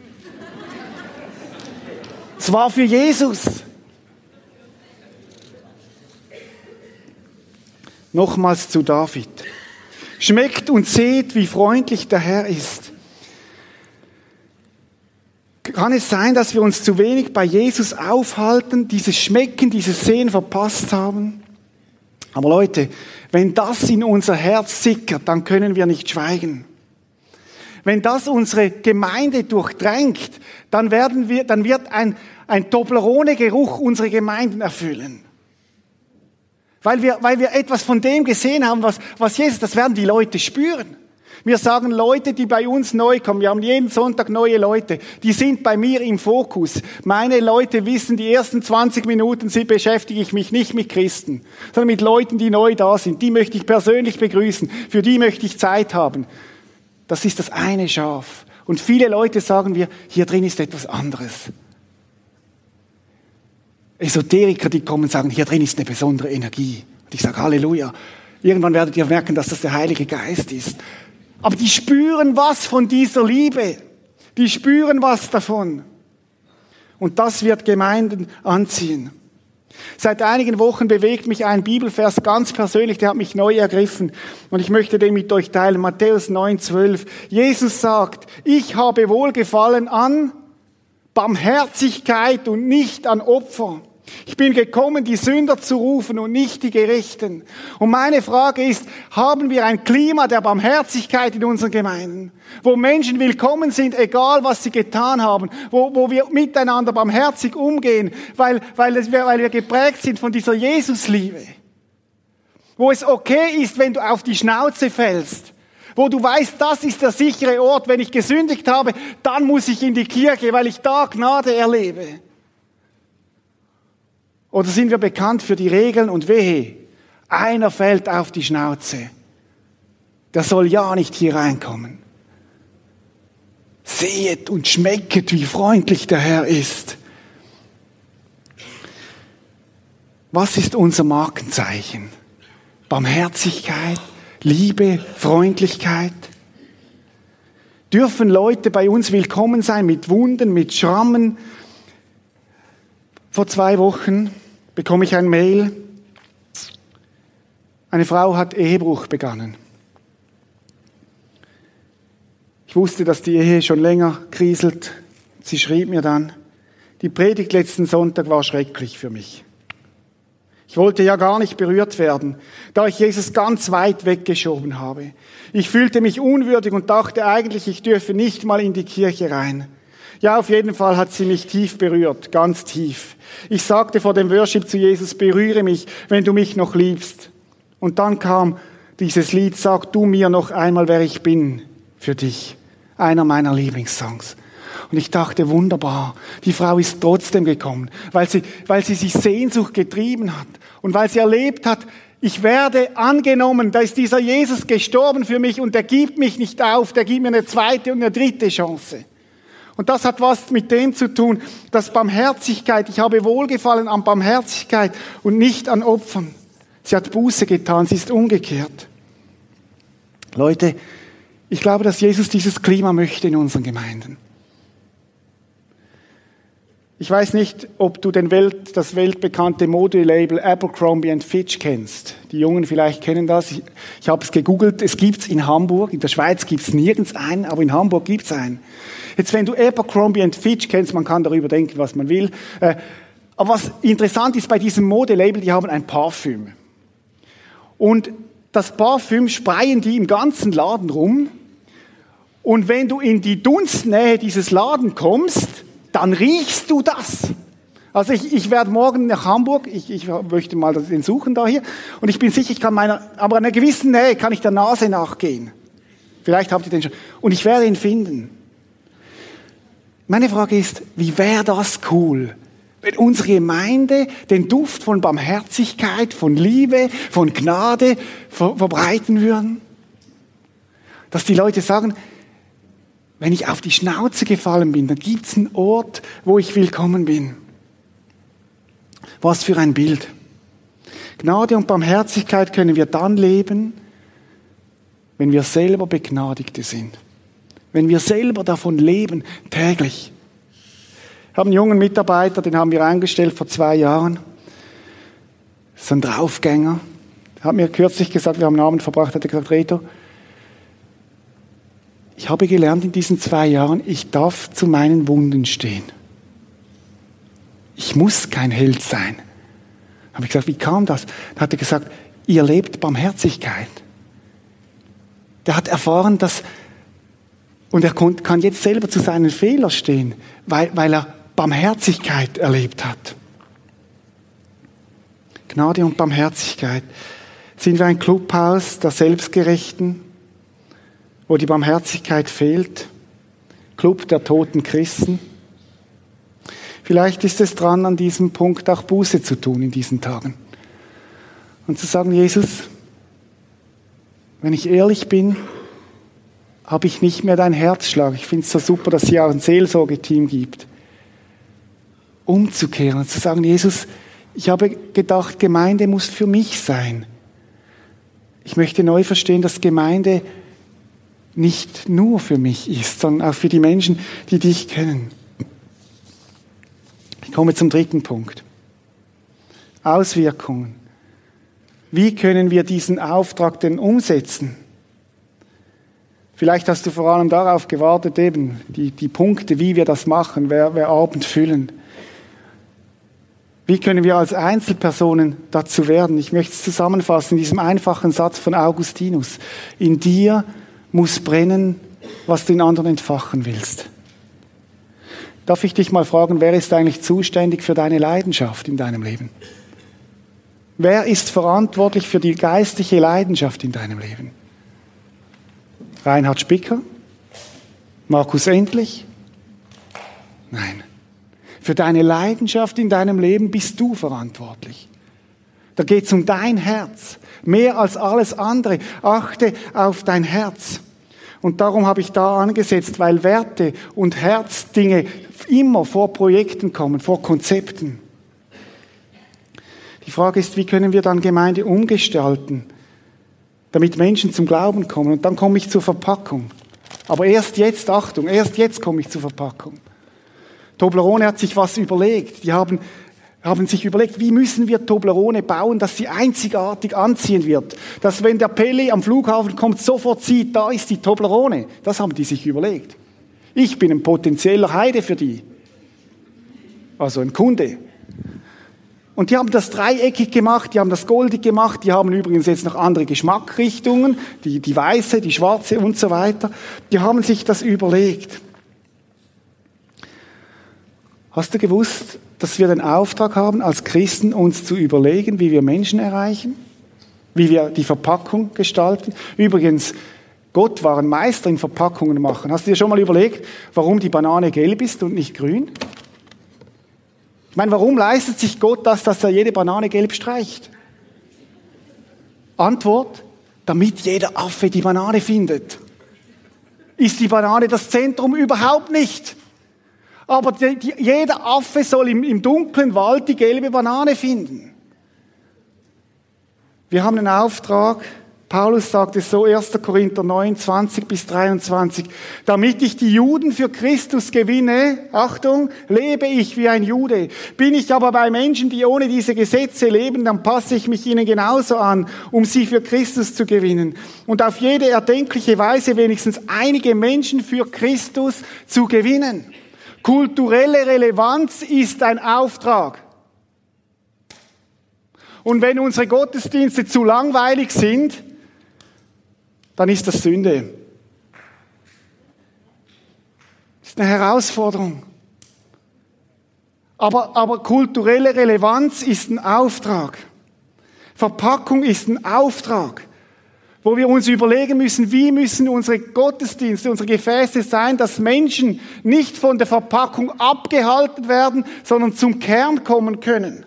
Es war für Jesus. Nochmals zu David. Schmeckt und seht, wie freundlich der Herr ist. Kann es sein, dass wir uns zu wenig bei Jesus aufhalten, dieses Schmecken, dieses Sehen verpasst haben? Aber Leute, wenn das in unser Herz sickert, dann können wir nicht schweigen. Wenn das unsere Gemeinde durchdrängt, dann wird ein Toblerone-Geruch unsere Gemeinden erfüllen. Weil wir etwas von dem gesehen haben, was Jesus, das werden die Leute spüren. Wir sagen Leute, die bei uns neu kommen, wir haben jeden Sonntag neue Leute, die sind bei mir im Fokus. Meine Leute wissen, die ersten 20 Minuten beschäftige ich mich nicht mit Christen, sondern mit Leuten, die neu da sind. Die möchte ich persönlich begrüßen, für die möchte ich Zeit haben. Das ist das eine Schaf. Und viele Leute sagen wir, hier drin ist etwas anderes. Esoteriker, die kommen und sagen, hier drin ist eine besondere Energie. Und ich sage, Halleluja. Irgendwann werdet ihr merken, dass das der Heilige Geist ist. Aber die spüren was von dieser Liebe. Die spüren was davon. Und das wird Gemeinden anziehen. Seit einigen Wochen bewegt mich ein Bibelvers ganz persönlich, der hat mich neu ergriffen. Und ich möchte den mit euch teilen. Matthäus 9,12. Jesus sagt, ich habe Wohlgefallen an Barmherzigkeit und nicht an Opfer. Ich bin gekommen, die Sünder zu rufen und nicht die Gerechten. Und meine Frage ist, haben wir ein Klima der Barmherzigkeit in unseren Gemeinden? Wo Menschen willkommen sind, egal was sie getan haben. Wo wir miteinander barmherzig umgehen, weil wir geprägt sind von dieser Jesusliebe. Wo es okay ist, wenn du auf die Schnauze fällst. Wo du weißt, das ist der sichere Ort. Wenn ich gesündigt habe, dann muss ich in die Kirche, weil ich da Gnade erlebe. Oder sind wir bekannt für die Regeln und wehe, einer fällt auf die Schnauze. Der soll ja nicht hier reinkommen. Sehet und schmecket, wie freundlich der Herr ist. Was ist unser Markenzeichen? Barmherzigkeit, Liebe, Freundlichkeit. Dürfen Leute bei uns willkommen sein mit Wunden, mit Schrammen? Vor 2 Wochen bekomme ich ein Mail. Eine Frau hat Ehebruch begangen. Ich wusste, dass die Ehe schon länger kriselt. Sie schrieb mir dann, die Predigt letzten Sonntag war schrecklich für mich. Ich wollte ja gar nicht berührt werden, da ich Jesus ganz weit weggeschoben habe. Ich fühlte mich unwürdig und dachte eigentlich, ich dürfe nicht mal in die Kirche rein. Ja, auf jeden Fall hat sie mich tief berührt, ganz tief. Ich sagte vor dem Worship zu Jesus, berühre mich, wenn du mich noch liebst. Und dann kam dieses Lied, sag du mir noch einmal, wer ich bin für dich. Einer meiner Lieblingssongs. Und ich dachte, wunderbar, die Frau ist trotzdem gekommen, weil sie sich Sehnsucht getrieben hat und weil sie erlebt hat, ich werde angenommen, da ist dieser Jesus gestorben für mich und der gibt mich nicht auf, der gibt mir eine zweite und eine dritte Chance. Und das hat was mit dem zu tun, dass Barmherzigkeit, ich habe Wohlgefallen an Barmherzigkeit und nicht an Opfern. Sie hat Buße getan, sie ist umgekehrt. Leute, ich glaube, dass Jesus dieses Klima möchte in unseren Gemeinden. Ich weiß nicht, ob du das weltbekannte Modelabel Abercrombie & Fitch kennst. Die Jungen vielleicht kennen das. Ich habe es gegoogelt. Es gibt's in Hamburg. In der Schweiz gibt's nirgends einen, aber in Hamburg gibt's einen. Jetzt, wenn du Abercrombie & Fitch kennst, man kann darüber denken, was man will. Aber was interessant ist bei diesem Modelabel, die haben ein Parfüm. Und das Parfüm sprayen die im ganzen Laden rum. Und wenn du in die Dunstnähe dieses Ladens kommst, dann riechst du das. Also ich werde morgen nach Hamburg, ich möchte mal den suchen da hier, und ich bin sicher, ich kann aber in einer gewissen Nähe kann ich der Nase nachgehen. Vielleicht habt ihr den schon. Und ich werde ihn finden. Meine Frage ist, wie wäre das cool, wenn unsere Gemeinde den Duft von Barmherzigkeit, von Liebe, von Gnade verbreiten würden? Dass die Leute sagen, wenn ich auf die Schnauze gefallen bin, dann gibt's einen Ort, wo ich willkommen bin. Was für ein Bild. Gnade und Barmherzigkeit können wir dann leben, wenn wir selber Begnadigte sind. Wenn wir selber davon leben, täglich. Ich habe einen jungen Mitarbeiter, den haben wir eingestellt vor 2 Jahren. So ein Draufgänger. Er hat mir kürzlich gesagt, wir haben einen Abend verbracht, hat er gesagt, Reto, ich habe gelernt in diesen 2 Jahren, ich darf zu meinen Wunden stehen. Ich muss kein Held sein. Habe ich gesagt, wie kam das? Dann hat er gesagt, ihr lebt Barmherzigkeit. Der hat erfahren, dass, und er kann jetzt selber zu seinen Fehlern stehen, weil er Barmherzigkeit erlebt hat. Gnade und Barmherzigkeit. Sind wir ein Clubhaus der Selbstgerechten, wo die Barmherzigkeit fehlt? Club der toten Christen? Vielleicht ist es dran, an diesem Punkt auch Buße zu tun in diesen Tagen. Und zu sagen, Jesus, wenn ich ehrlich bin, habe ich nicht mehr deinen Herzschlag. Ich finde es so super, dass es hier auch ein Seelsorgeteam gibt. Umzukehren und zu sagen, Jesus, ich habe gedacht, Gemeinde muss für mich sein. Ich möchte neu verstehen, dass Gemeinde nicht nur für mich ist, sondern auch für die Menschen, die dich kennen. Ich komme zum 3. Punkt. Auswirkungen. Wie können wir diesen Auftrag denn umsetzen? Vielleicht hast du vor allem darauf gewartet, eben die Punkte, wie wir das machen, wer Abend füllen. Wie können wir als Einzelpersonen dazu werden? Ich möchte es zusammenfassen in diesem einfachen Satz von Augustinus. In dir muss brennen, was du in anderen entfachen willst. Darf ich dich mal fragen, wer ist eigentlich zuständig für deine Leidenschaft in deinem Leben? Wer ist verantwortlich für die geistliche Leidenschaft in deinem Leben? Reinhard Spicker? Markus Endlich? Nein. Für deine Leidenschaft in deinem Leben bist du verantwortlich. Da geht es um dein Herz. Mehr als alles andere. Achte auf dein Herz. Und darum habe ich da angesetzt, weil Werte und Herzdinge immer vor Projekten kommen, vor Konzepten. Die Frage ist, wie können wir dann Gemeinde umgestalten, damit Menschen zum Glauben kommen? Und dann komme ich zur Verpackung. Aber erst jetzt, Achtung, erst jetzt komme ich zur Verpackung. Toblerone hat sich was überlegt. Die haben sich überlegt, wie müssen wir Toblerone bauen, dass sie einzigartig anziehen wird. Dass wenn der Pelli am Flughafen kommt, sofort sieht, da ist die Toblerone. Das haben die sich überlegt. Ich bin ein potenzieller Heide für die. Also ein Kunde. Und die haben das dreieckig gemacht, die haben das goldig gemacht, die haben übrigens jetzt noch andere Geschmackrichtungen, die weiße, die schwarze und so weiter. Die haben sich das überlegt. Hast du gewusst, dass wir den Auftrag haben, als Christen uns zu überlegen, wie wir Menschen erreichen? Wie wir die Verpackung gestalten? Übrigens, Gott war ein Meister in Verpackungen machen. Hast du dir schon mal überlegt, warum die Banane gelb ist und nicht grün? Ich meine, warum leistet sich Gott das, dass er jede Banane gelb streicht? Antwort, damit jeder Affe die Banane findet. Ist die Banane das Zentrum? Überhaupt nicht. Aber jeder Affe soll im dunklen Wald die gelbe Banane finden. Wir haben einen Auftrag, Paulus sagt es so, 1. Korinther 9, 20 bis 23, damit ich die Juden für Christus gewinne, Achtung, lebe ich wie ein Jude. Bin ich aber bei Menschen, die ohne diese Gesetze leben, dann passe ich mich ihnen genauso an, um sie für Christus zu gewinnen. Und auf jede erdenkliche Weise wenigstens einige Menschen für Christus zu gewinnen. Kulturelle Relevanz ist ein Auftrag. Und wenn unsere Gottesdienste zu langweilig sind, dann ist das Sünde. Das ist eine Herausforderung. Aber kulturelle Relevanz ist ein Auftrag. Verpackung ist ein Auftrag, wo wir uns überlegen müssen, wie müssen unsere Gottesdienste, unsere Gefäße sein, dass Menschen nicht von der Verpackung abgehalten werden, sondern zum Kern kommen können.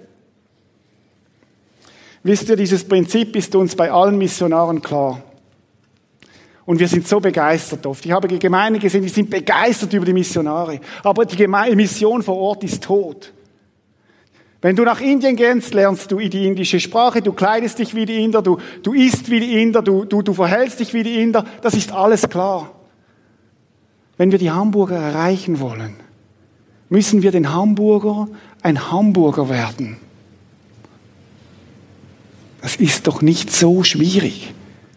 Wisst ihr, dieses Prinzip ist uns bei allen Missionaren klar. Und wir sind so begeistert oft. Ich habe Gemeinden gesehen, die sind begeistert über die Missionare. Aber die Mission vor Ort ist tot. Wenn du nach Indien gehst, lernst du die indische Sprache, du kleidest dich wie die Inder, du isst wie die Inder, du verhältst dich wie die Inder. Das ist alles klar. Wenn wir die Hamburger erreichen wollen, müssen wir den Hamburger ein Hamburger werden. Das ist doch nicht so schwierig.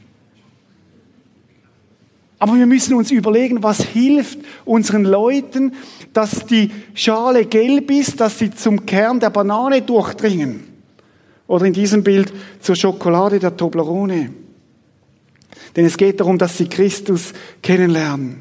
Aber wir müssen uns überlegen, was hilft unseren Leuten, dass die Schale gelb ist, dass sie zum Kern der Banane durchdringen. Oder in diesem Bild zur Schokolade der Toblerone. Denn es geht darum, dass sie Christus kennenlernen.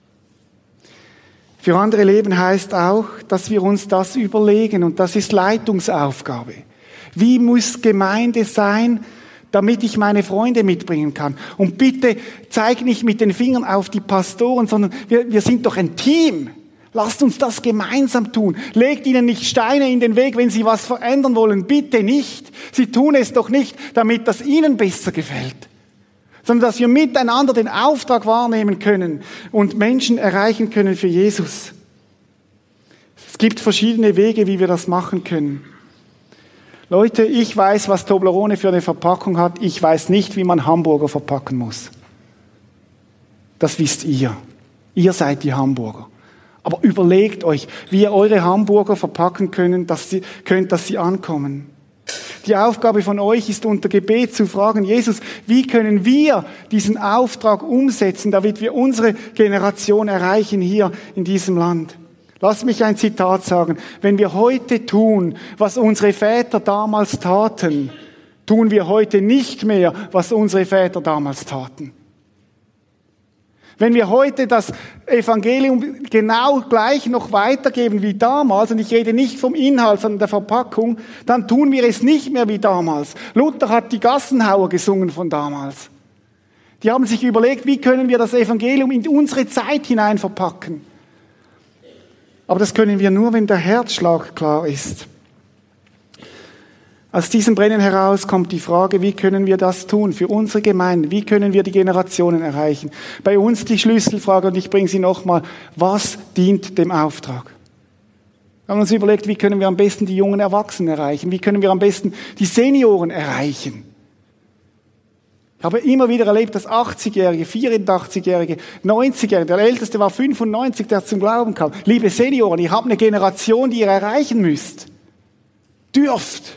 Für andere Leben heißt auch, dass wir uns das überlegen. Und das ist Leitungsaufgabe. Wie muss Gemeinde sein, damit ich meine Freunde mitbringen kann? Und bitte zeig nicht mit den Fingern auf die Pastoren, sondern wir sind doch ein Team. Lasst uns das gemeinsam tun. Legt ihnen nicht Steine in den Weg, wenn sie was verändern wollen. Bitte nicht. Sie tun es doch nicht, damit das ihnen besser gefällt, sondern dass wir miteinander den Auftrag wahrnehmen können und Menschen erreichen können für Jesus. Es gibt verschiedene Wege, wie wir das machen können. Leute, ich weiß, was Toblerone für eine Verpackung hat. Ich weiß nicht, wie man Hamburger verpacken muss. Das wisst ihr. Ihr seid die Hamburger. Aber überlegt euch, wie ihr eure Hamburger verpacken könnt, dass sie ankommen. Die Aufgabe von euch ist unter Gebet zu fragen, Jesus, wie können wir diesen Auftrag umsetzen, damit wir unsere Generation erreichen hier in diesem Land? Lass mich ein Zitat sagen. Wenn wir heute tun, was unsere Väter damals taten, tun wir heute nicht mehr, was unsere Väter damals taten. Wenn wir heute das Evangelium genau gleich noch weitergeben wie damals, und ich rede nicht vom Inhalt, sondern der Verpackung, dann tun wir es nicht mehr wie damals. Luther hat die Gassenhauer gesungen von damals. Die haben sich überlegt, wie können wir das Evangelium in unsere Zeit hinein verpacken. Aber das können wir nur, wenn der Herzschlag klar ist. Aus diesem Brennen heraus kommt die Frage, wie können wir das tun für unsere Gemeinde? Wie können wir die Generationen erreichen? Bei uns die Schlüsselfrage, und ich bringe sie nochmal, was dient dem Auftrag? Wir haben uns überlegt, wie können wir am besten die jungen Erwachsenen erreichen? Wie können wir am besten die Senioren erreichen? Ich habe immer wieder erlebt, dass 80-Jährige, 84-Jährige, 90-Jährige, der Älteste war 95, der zum Glauben kam. Liebe Senioren, ihr habt eine Generation, die ihr erreichen müsst. Dürft.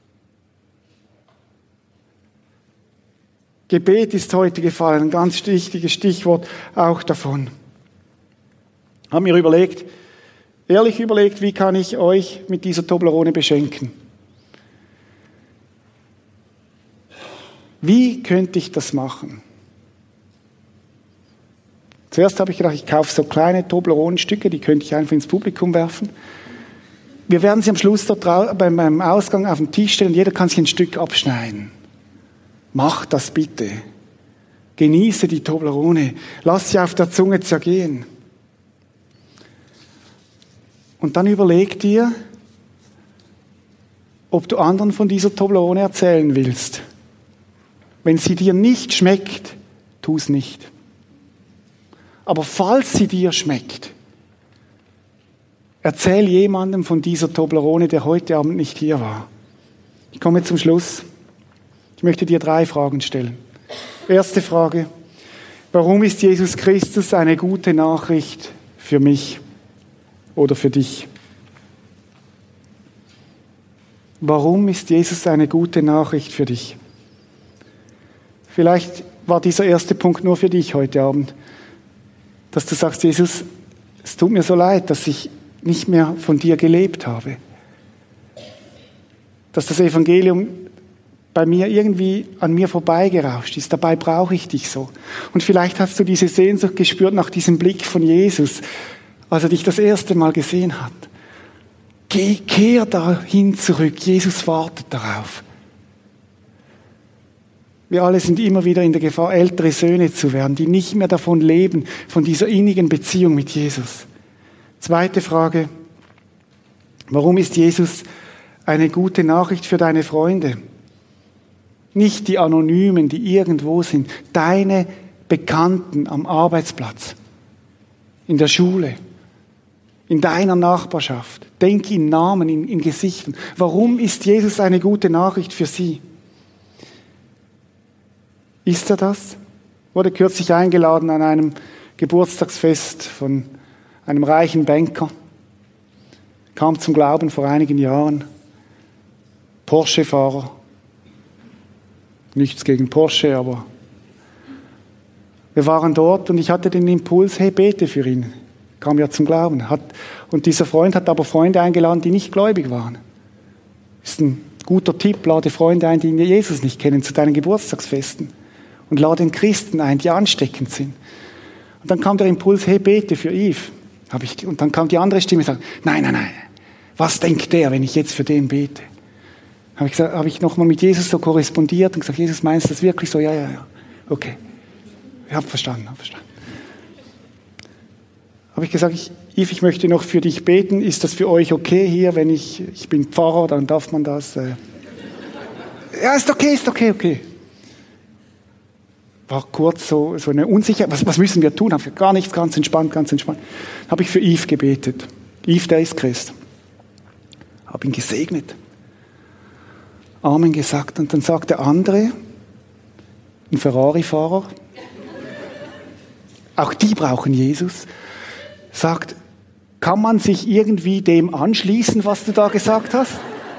Gebet ist heute gefallen, ein ganz wichtiges Stichwort auch davon. Haben mir ehrlich überlegt, wie kann ich euch mit dieser Toblerone beschenken? Wie könnte ich das machen? Zuerst habe ich gedacht, ich kaufe so kleine Toblerone-Stücke, die könnte ich einfach ins Publikum werfen. Wir werden sie am Schluss dort beim Ausgang auf den Tisch stellen und jeder kann sich ein Stück abschneiden. Macht das bitte. Genieße die Toblerone. Lass sie auf der Zunge zergehen. Und dann überleg dir, ob du anderen von dieser Toblerone erzählen willst. Wenn sie dir nicht schmeckt, tu es nicht. Aber falls sie dir schmeckt, erzähl jemandem von dieser Toblerone, der heute Abend nicht hier war. Ich komme zum Schluss. Ich möchte dir 3 Fragen stellen. Erste Frage: Warum ist Jesus Christus eine gute Nachricht für mich oder für dich? Warum ist Jesus eine gute Nachricht für dich? Vielleicht war dieser erste Punkt nur für dich heute Abend, dass du sagst, Jesus, es tut mir so leid, dass ich nicht mehr von dir gelebt habe. Dass das Evangelium bei mir irgendwie an mir vorbeigerauscht ist. Dabei brauche ich dich so. Und vielleicht hast du diese Sehnsucht gespürt nach diesem Blick von Jesus, als er dich das erste Mal gesehen hat. Kehr dahin zurück. Jesus wartet darauf. Wir alle sind immer wieder in der Gefahr, ältere Söhne zu werden, die nicht mehr davon leben, von dieser innigen Beziehung mit Jesus. Zweite Frage. Warum ist Jesus eine gute Nachricht für deine Freunde? Nicht die Anonymen, die irgendwo sind. Deine Bekannten am Arbeitsplatz, in der Schule, in deiner Nachbarschaft. Denk in Namen, in Gesichtern. Warum ist Jesus eine gute Nachricht für sie? Ist er das? Wurde kürzlich eingeladen an einem Geburtstagsfest von einem reichen Banker. Kam zum Glauben vor einigen Jahren. Porsche-Fahrer. Nichts gegen Porsche, aber wir waren dort und ich hatte den Impuls, hey, bete für ihn. Kam ja zum Glauben. Und dieser Freund hat aber Freunde eingeladen, die nicht gläubig waren. Ist ein guter Tipp, lade Freunde ein, die Jesus nicht kennen, zu deinen Geburtstagsfesten. Und lade den Christen ein, die ansteckend sind. Und dann kam der Impuls, hey, bete für Yves. Und dann kam die andere Stimme und sagte, nein. Was denkt der, wenn ich jetzt für den bete? Habe ich nochmal mit Jesus so korrespondiert und gesagt, Jesus, meinst du das wirklich so? Ja. Okay. Ich habe verstanden. Habe ich gesagt, Yves, ich möchte noch für dich beten. Ist das für euch okay hier, wenn ich bin Pfarrer, dann darf man das? Ja, ist okay. War kurz so eine Unsicherheit. Was müssen wir tun? Habe ich gesagt, gar nichts, ganz entspannt. Habe ich für Yves gebetet. Yves, der ist Christ. Habe ihn gesegnet. Amen gesagt. Und dann sagt der andere, ein Ferrari-Fahrer, auch die brauchen Jesus, sagt, kann man sich irgendwie dem anschließen, was du da gesagt hast?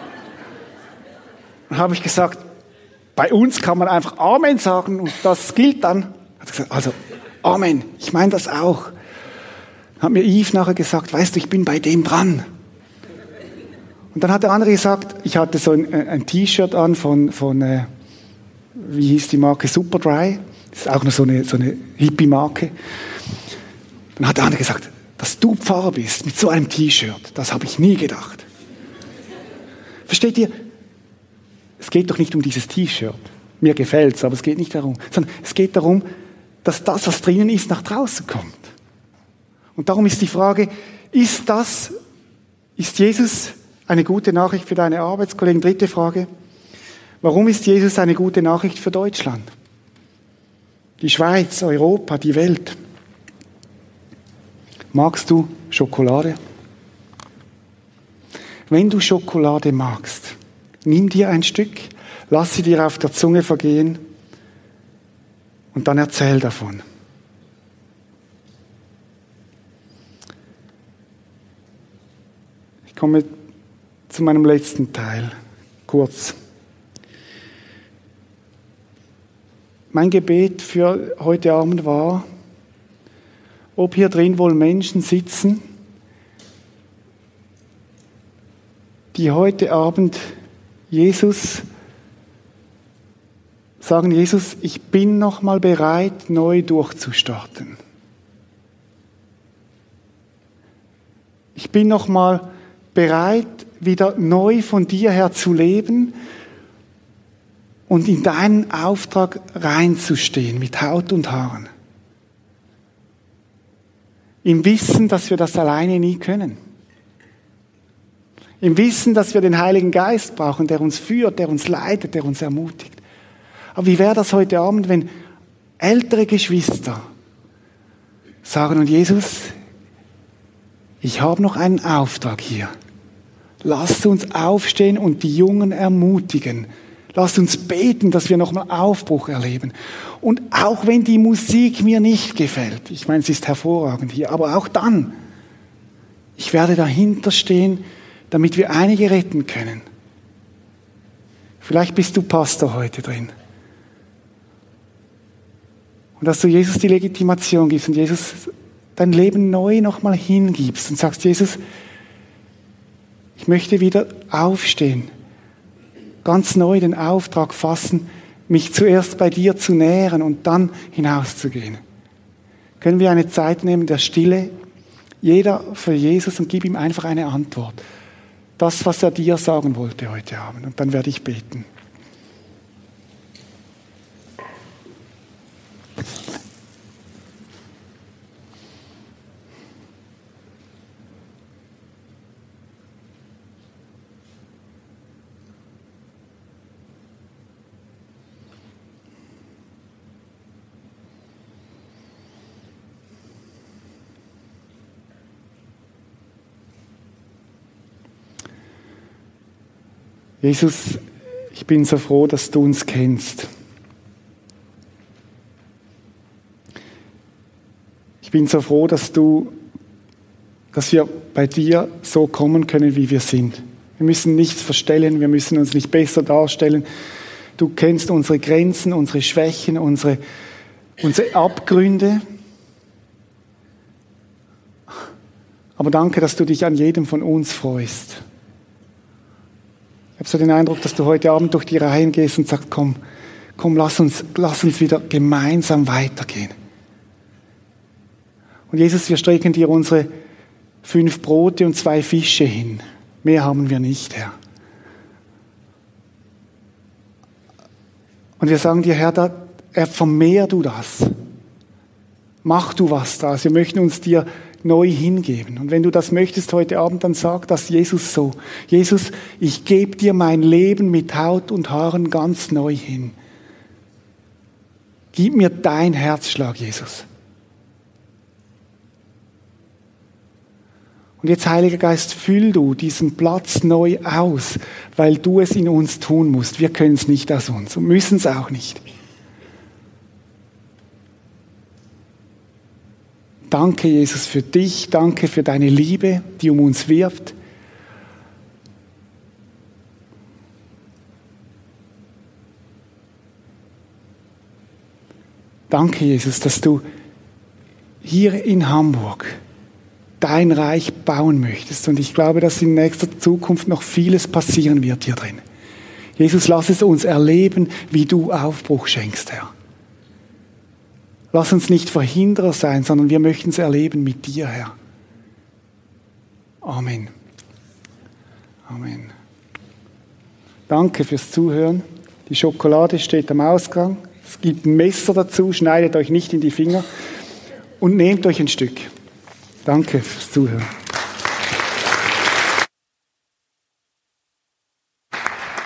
Dann habe ich gesagt, bei uns kann man einfach Amen sagen und das gilt dann. Hat er gesagt, also Amen, ich meine das auch. Hat mir Yves nachher gesagt, weißt du, ich bin bei dem dran. Und dann hat der andere gesagt, ich hatte so ein T-Shirt an von wie hieß die Marke, Superdry. Das ist auch noch so eine Hippie-Marke. Dann hat der andere gesagt, dass du Pfarrer bist mit so einem T-Shirt, das habe ich nie gedacht. Versteht ihr? Es geht doch nicht um dieses T-Shirt. Mir gefällt's, aber es geht nicht darum. Sondern es geht darum, dass das, was drinnen ist, nach draußen kommt. Und darum ist die Frage, ist Jesus eine gute Nachricht für deine Arbeitskollegen? Dritte Frage, warum ist Jesus eine gute Nachricht für Deutschland? Die Schweiz, Europa, die Welt. Magst du Schokolade? Wenn du Schokolade magst, nimm dir ein Stück, lass sie dir auf der Zunge vergehen und dann erzähl davon. Ich komme zu meinem letzten Teil, kurz. Mein Gebet für heute Abend war, ob hier drin wohl Menschen sitzen, die heute Abend sagen, Jesus, ich bin noch mal bereit, neu durchzustarten. Ich bin noch mal bereit, wieder neu von dir her zu leben und in deinen Auftrag reinzustehen mit Haut und Haaren. Im Wissen, dass wir das alleine nie können. Im Wissen, dass wir den Heiligen Geist brauchen, der uns führt, der uns leitet, der uns ermutigt. Aber wie wäre das heute Abend, wenn ältere Geschwister sagen, und Jesus, ich habe noch einen Auftrag hier. Lasst uns aufstehen und die Jungen ermutigen. Lasst uns beten, dass wir nochmal Aufbruch erleben. Und auch wenn die Musik mir nicht gefällt, ich meine, es ist hervorragend hier, aber auch dann, ich werde dahinter stehen, damit wir einige retten können. Vielleicht bist du Pastor heute drin. Und dass du Jesus die Legitimation gibst und Jesus dein Leben neu nochmal hingibst und sagst, Jesus, ich möchte wieder aufstehen ganz neu den Auftrag fassen, mich zuerst bei dir zu nähren und dann hinauszugehen. Können wir eine Zeit nehmen der Stille, jeder für Jesus, und gib ihm einfach eine Antwort. Das, was er dir sagen wollte heute Abend. Und dann werde ich beten. Jesus, ich bin so froh, dass du uns kennst. Ich bin so froh, dass wir bei dir so kommen können, wie wir sind. Wir müssen nichts verstellen, wir müssen uns nicht besser darstellen. Du kennst unsere Grenzen, unsere Schwächen, unsere Abgründe. Aber danke, dass du dich an jedem von uns freust. Ich habe so den Eindruck, dass du heute Abend durch die Reihen gehst und sagst, komm, lass uns wieder gemeinsam weitergehen. Und Jesus, wir strecken dir unsere 5 Brote und 2 Fische hin. Mehr haben wir nicht, Herr. Und wir sagen dir, Herr, vermehr du das. Mach du was draus. Wir möchten uns dir neu hingeben. Und wenn du das möchtest heute Abend, dann sag das Jesus so. Jesus, ich gebe dir mein Leben mit Haut und Haaren ganz neu hin. Gib mir dein Herzschlag, Jesus. Und jetzt, Heiliger Geist, füll du diesen Platz neu aus, weil du es in uns tun musst. Wir können es nicht aus uns und müssen es auch nicht. Danke, Jesus, für dich. Danke für deine Liebe, die um uns wirbt. Danke, Jesus, dass du hier in Hamburg dein Reich bauen möchtest. Und ich glaube, dass in nächster Zukunft noch vieles passieren wird hier drin. Jesus, lass es uns erleben, wie du Aufbruch schenkst, Herr. Lass uns nicht Verhinderer sein, sondern wir möchten es erleben mit dir, Herr. Amen. Amen. Danke fürs Zuhören. Die Schokolade steht am Ausgang. Es gibt ein Messer dazu, schneidet euch nicht in die Finger und nehmt euch ein Stück. Danke fürs Zuhören.